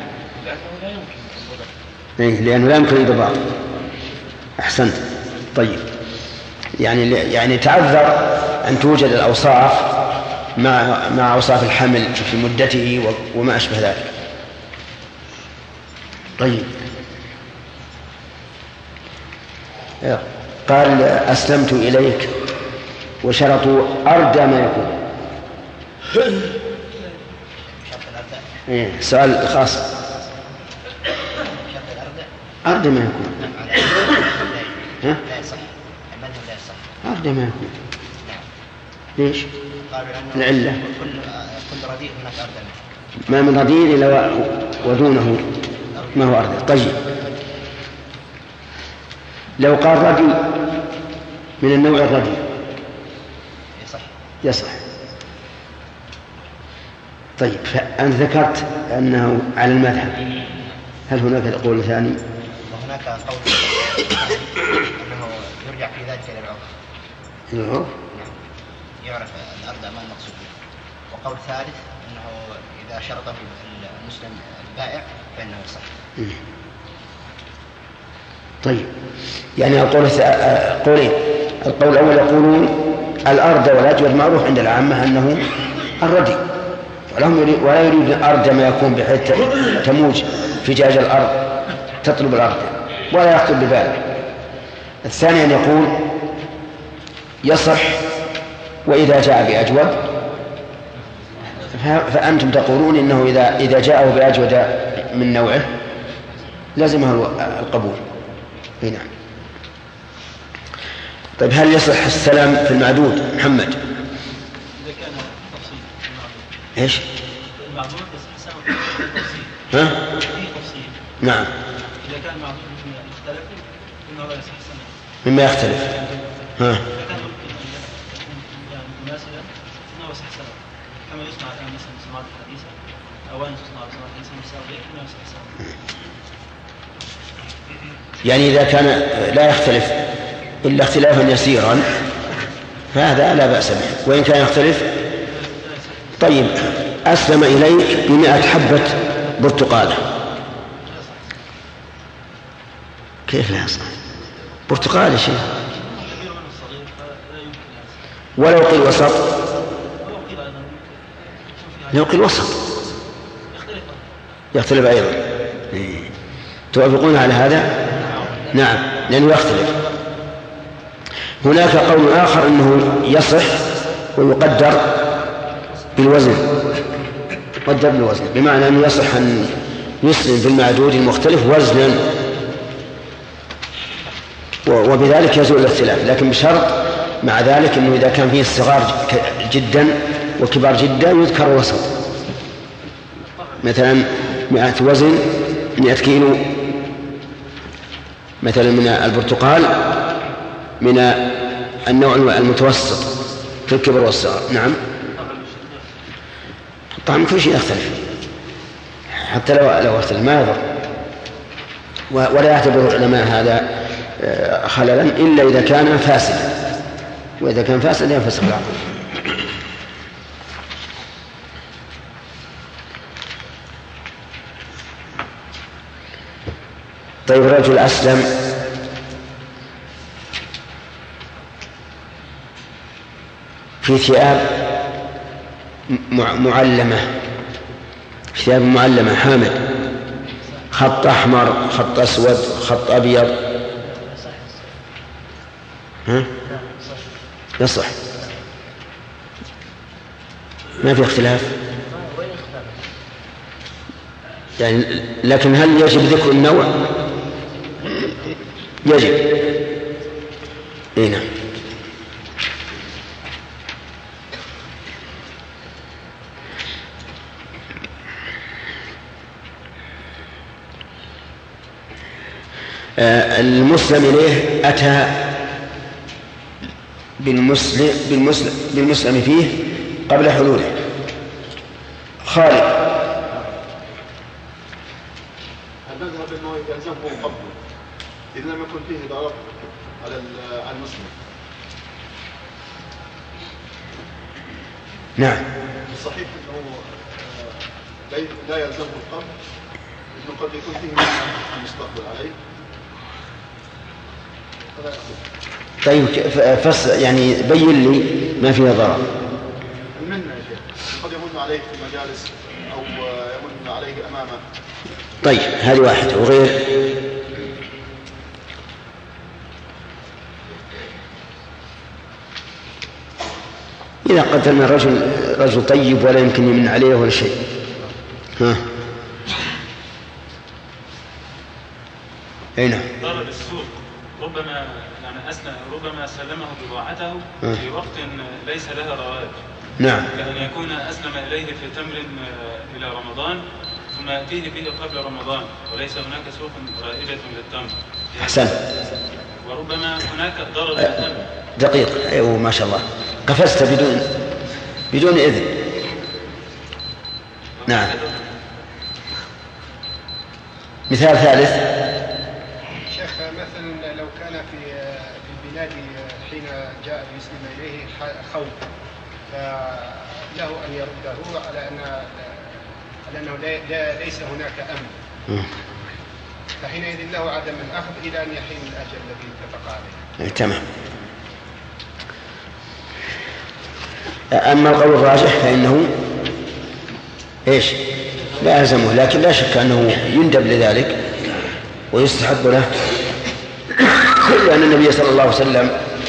لأنه لا يمكن انضباط. أحسنت. طيب يعني تعذر أن توجد الأوصاف مع أوصاف الحمل في مدته وما أشبه ذلك. طيب قال أسلمت إليك وشرطوا أردى ما يكون. سؤال خاص. أردى ما يكون. ها؟ أردى ما يكون. ليش؟ العلة كل رديء هناك أردى ما من رديء إلا ودونه ما هو أردى. طيب لو قال رديء من النوع الرديء يصح. طيب فأنت ذكرت أنه على المذهب، هل هناك قول ثاني؟ وهناك قول أنه يرجع في ذلك إلى العرف. العرف؟ يعرف الأردى ما المقصود به. وقول ثالث أنه إذا شرطه المسلم البائع فإنه يصح. طيب يعني قولين. القول الأول يقولون الأردى والأجود معروف عند العامة أنه الردي، ولا يريد الأرض ما يكون بحيث تموج فجاج الأرض تطلب الأرض ولا يخطر ببالك. الثاني أن يقول يصح وإذا جاء بأجود، فأنتم تقولون إنه إذا جاءه بأجود من نوعه لازمه القبول. نعم. طيب هل يصح السلام في المعدود؟ محمد. إذا كان تفصيل إيش؟ المعدود يصح السلام في تفصيل. ها؟ في تفصيل. نعم. إذا كان المعدود يختلف إنه لا يصح السلام. مما يختلف. ها؟ إذا كان مناسبا إنه يصح السلام. كما يصنع الآن مثلا صناعة الحديثة أوان تصنع بصناعة الإنسان السابق إنه يصح السلام. يعني إذا كان لا يختلف إلا اختلافا يسيرا فهذا لا بأس به، وإن كان يختلف. طيب أسلم إليك ب100 حبة برتقالة، كيف لا يصح؟ برتقالة شيء ولو قيل وسط، لو قيل وسط يختلف أيضا. توافقون على هذا؟ نعم، لأنه يختلف. هناك قول آخر أنه يصح ويقدر بالوزن، يقدر بالوزن، بمعنى أنه يصح أن يسلم في المعدود المختلف وزنا، وبذلك يزول الاختلاف، لكن بشرط مع ذلك أنه إذا كان فيه الصغار جدا وكبار جدا يذكر وسط، مثلا 100 وزن 100 كيلو مثلا من البرتقال من النوع المتوسط في الكبر والصغر. نعم، طعم كل شيء يختلف حتى لو اختلف ما يضر، ولا يعتبر العلماء هذا خللا إلا إذا كان فاسدا، وإذا كان فاسدا ينفسخ العقد. طيب الرجل أسلم في ثياب معلمة، ثياب معلمة حامل، خط أحمر، خط أسود، خط أبيض، يصح، ما في اختلاف يعني. لكن هل يجب ذكر النوع؟ يجب. نعم. المسلم إليه أتى بالمسلم فيه قبل حلوله. خالد: المذهب أنه يلزمه قبضه إذا لم يكن فيه ضرر على المسلم. نعم. الصحيح أنه لا يلزمه القبض، إنه قد يكون فيه منع المستقبل عليه. طيب يعني بين لي ما فيها ضرر. المنة يا شيخ قد يمن عليه في مجالس أو يمن عليه أمامه. طيب هذه واحدة. وغير؟ إذا قتلنا رجل طيب ولا يمكن يمن عليه ولا شيء. ها؟ أين؟ ضرر السوق ربما ربما سلمه بضاعته في وقت ليس لها رواج. نعم. كأن يكون أسلم إليه في تمر إلى رمضان ثم يأتيه فيه قبل رمضان وليس هناك سوق رائجة للتمر. أحسن. وربما هناك ضرر للتمر. دقيق. أيوه ما شاء الله قفزت بدون إذن. نعم. مثال ثالث. شيخ مثلا لو كان في البلاد حين جاء المسلم إليه خوف فله أن يرده على أنه ليس هناك أمن، فحينئذ له عدم الأخذ إلى أن يحين الأجل الذي اتفق عليه. تمام. أما القول الراجح فإنه إيش؟ لا يلزمه، لكن لا شك أنه يندب لذلك ويستحب له، لأن النبي صلى الله عليه وسلم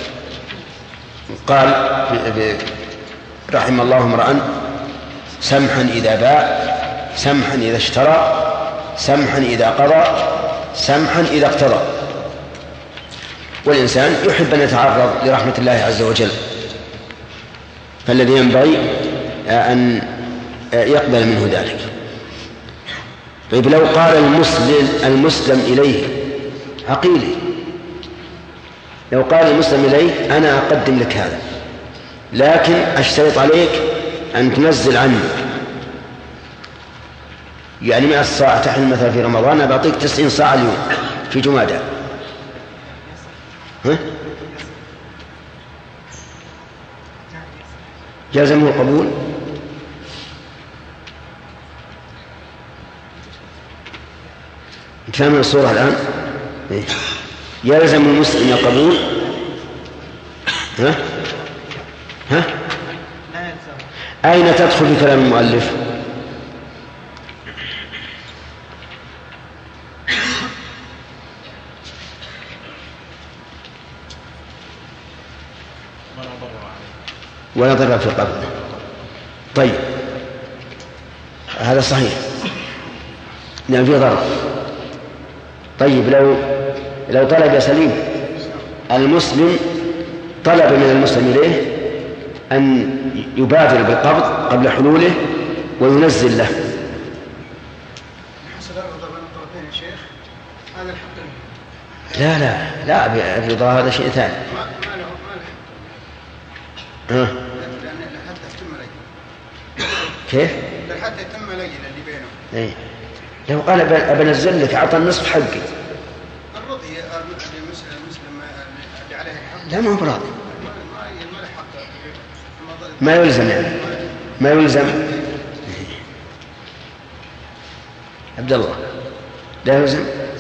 قال: رحم الله امرأ سمحا إذا باع، سمحا إذا اشترى، سمحا إذا قضى، سمحا إذا اقتضى. والإنسان يحب أن يتعرض لرحمة الله عز وجل، فالذي ينبغي أن يقبل منه ذلك. طيب لو قال المسلم إليه عقيلي، لو قال المسلم إليه أنا أقدم لك هذا لكن أشترط عليك أن تنزل عني، يعني 100 صاع تحمل مثلا في رمضان أنا بعطيك 90 صاع اليوم في جمادى، جازمه القبول؟ فهمنا الصورة الآن؟ يلزم المسلم القبول؟ ها؟ أين تدخل في كلام المؤلف؟ ولا ضرر في القبض. طيب هذا صحيح، لأن فيه ضرر. طيب لو طلب سليم المسلم طلب من المسلم إليه أن يبادر بالقبض قبل حلوله وينزل له. حسب الرضا بين الطرفين يا شيخ، هذا الحق. لا الرضا هذا شيء ثاني. ما له حتى يتم الأجل. كيف؟ حتى يتم الأجل اللي بينهم. إيه. لو قال أبنزل لك أعطى النصف حقي. الرضي المسلم اللي عليه الحق. لا ما هو براضي. ما يلزم يعني. ما يلزم. عبد الله لا يلزم.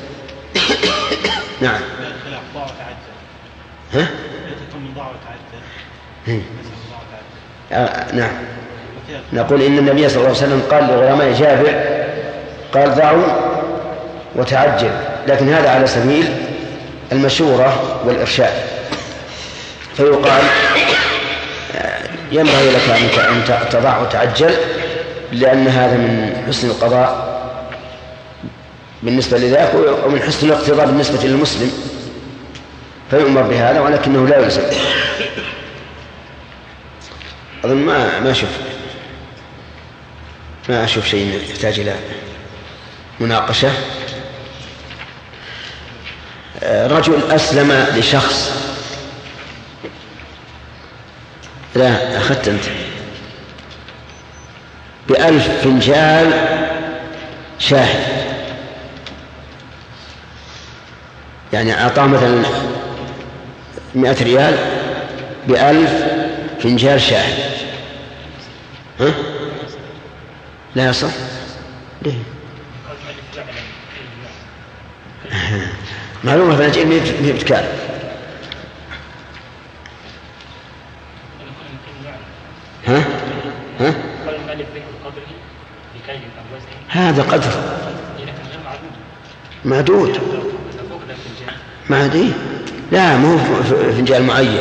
نعم. خلاف ضاع وتعدى. ها؟ تكون من ضاع وتعدى. نعم. نقول إن النبي صلى الله عليه وسلم قال لغلاماء جابر قال ضعوا وتعجل، لكن هذا على سبيل المشورة والإرشاد، فيقال ينبغي لك أن تضع وتعجل لأن هذا من حسن القضاء بالنسبة لذاك ومن حسن الاقتضاء بالنسبة للمسلم، فيؤمر بهذا ولكنه لا يلزم. أظن ما أشوف شيء يحتاج إلى مناقشة. رجل أسلم لشخص، لا أخذت أنت، ب1000 فنجال شاهي، يعني أعطاه مثلا 100 ريال ب1000 فنجال شاهي، ها؟ لا يصح. ليه؟ معلومة فنجيل مي بتكال. ها؟ ها؟ هذا قدر معدود. معدود؟ لا، مو فنجال معين،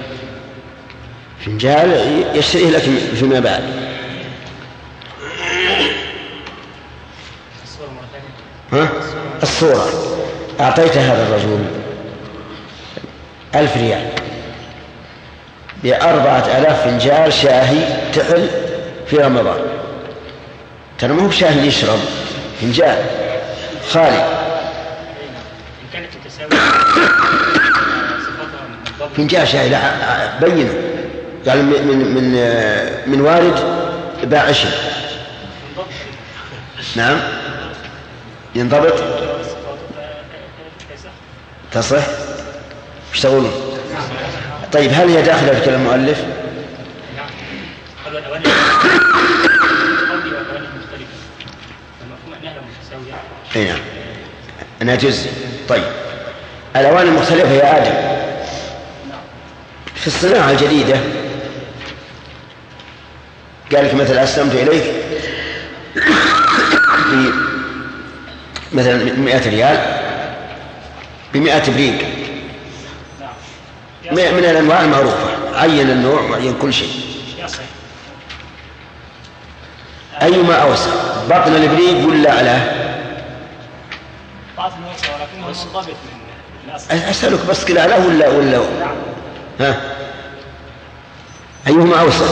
فنجال يشتريه لك فيما بعد. ها؟ الصورة أعطيت هذا الرجل 1000 ريال ب4000 فنجال شاهي تحل في رمضان. ترى ما هو شاهي يشرب، فنجال خالي، فنجال شاهي. لا بينه، يعني من وارد باع 20. نعم ينضبط، تصح. ايش تقولون؟ طيب هل هي داخله في كلام المؤلف؟ اي نعم، انها جزء. طيب الاواني المختلفه يا ادم في الصناعه الجديده، قال لك مثلا اسلمت اليك مثلا 100 ريال ب100 بريق من الأنواع المعروفة، عين النوع وعين كل شيء. أيما أوسع، بطن البريق ولا أعلاه؟ بطن أوسع ولكنه منضبط من الأصل. أسألك بس كلا أعلاه ولا ها؟ أيهما أوسع؟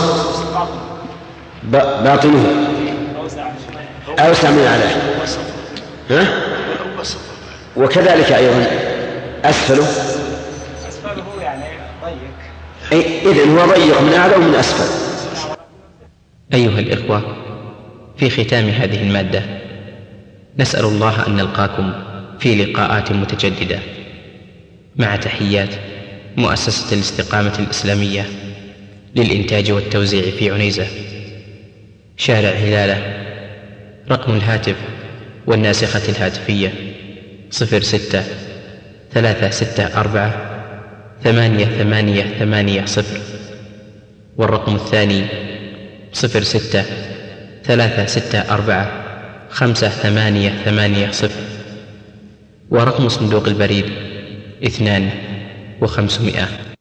باطنه أوسع من أعلاه، ها؟ وكذلك أيضا أسفله يعني ضيق. إذن هو ضيق من أعلى ومن أسفل. أيها الإخوة، في ختام هذه المادة نسأل الله أن نلقاكم في لقاءات متجددة، مع تحيات مؤسسة الاستقامة الإسلامية للإنتاج والتوزيع في عنيزة، شارع هلالة. رقم الهاتف والناسخة الهاتفية 06-364-8880، والرقم الثاني 06-364-5880، ورقم صندوق البريد 2500.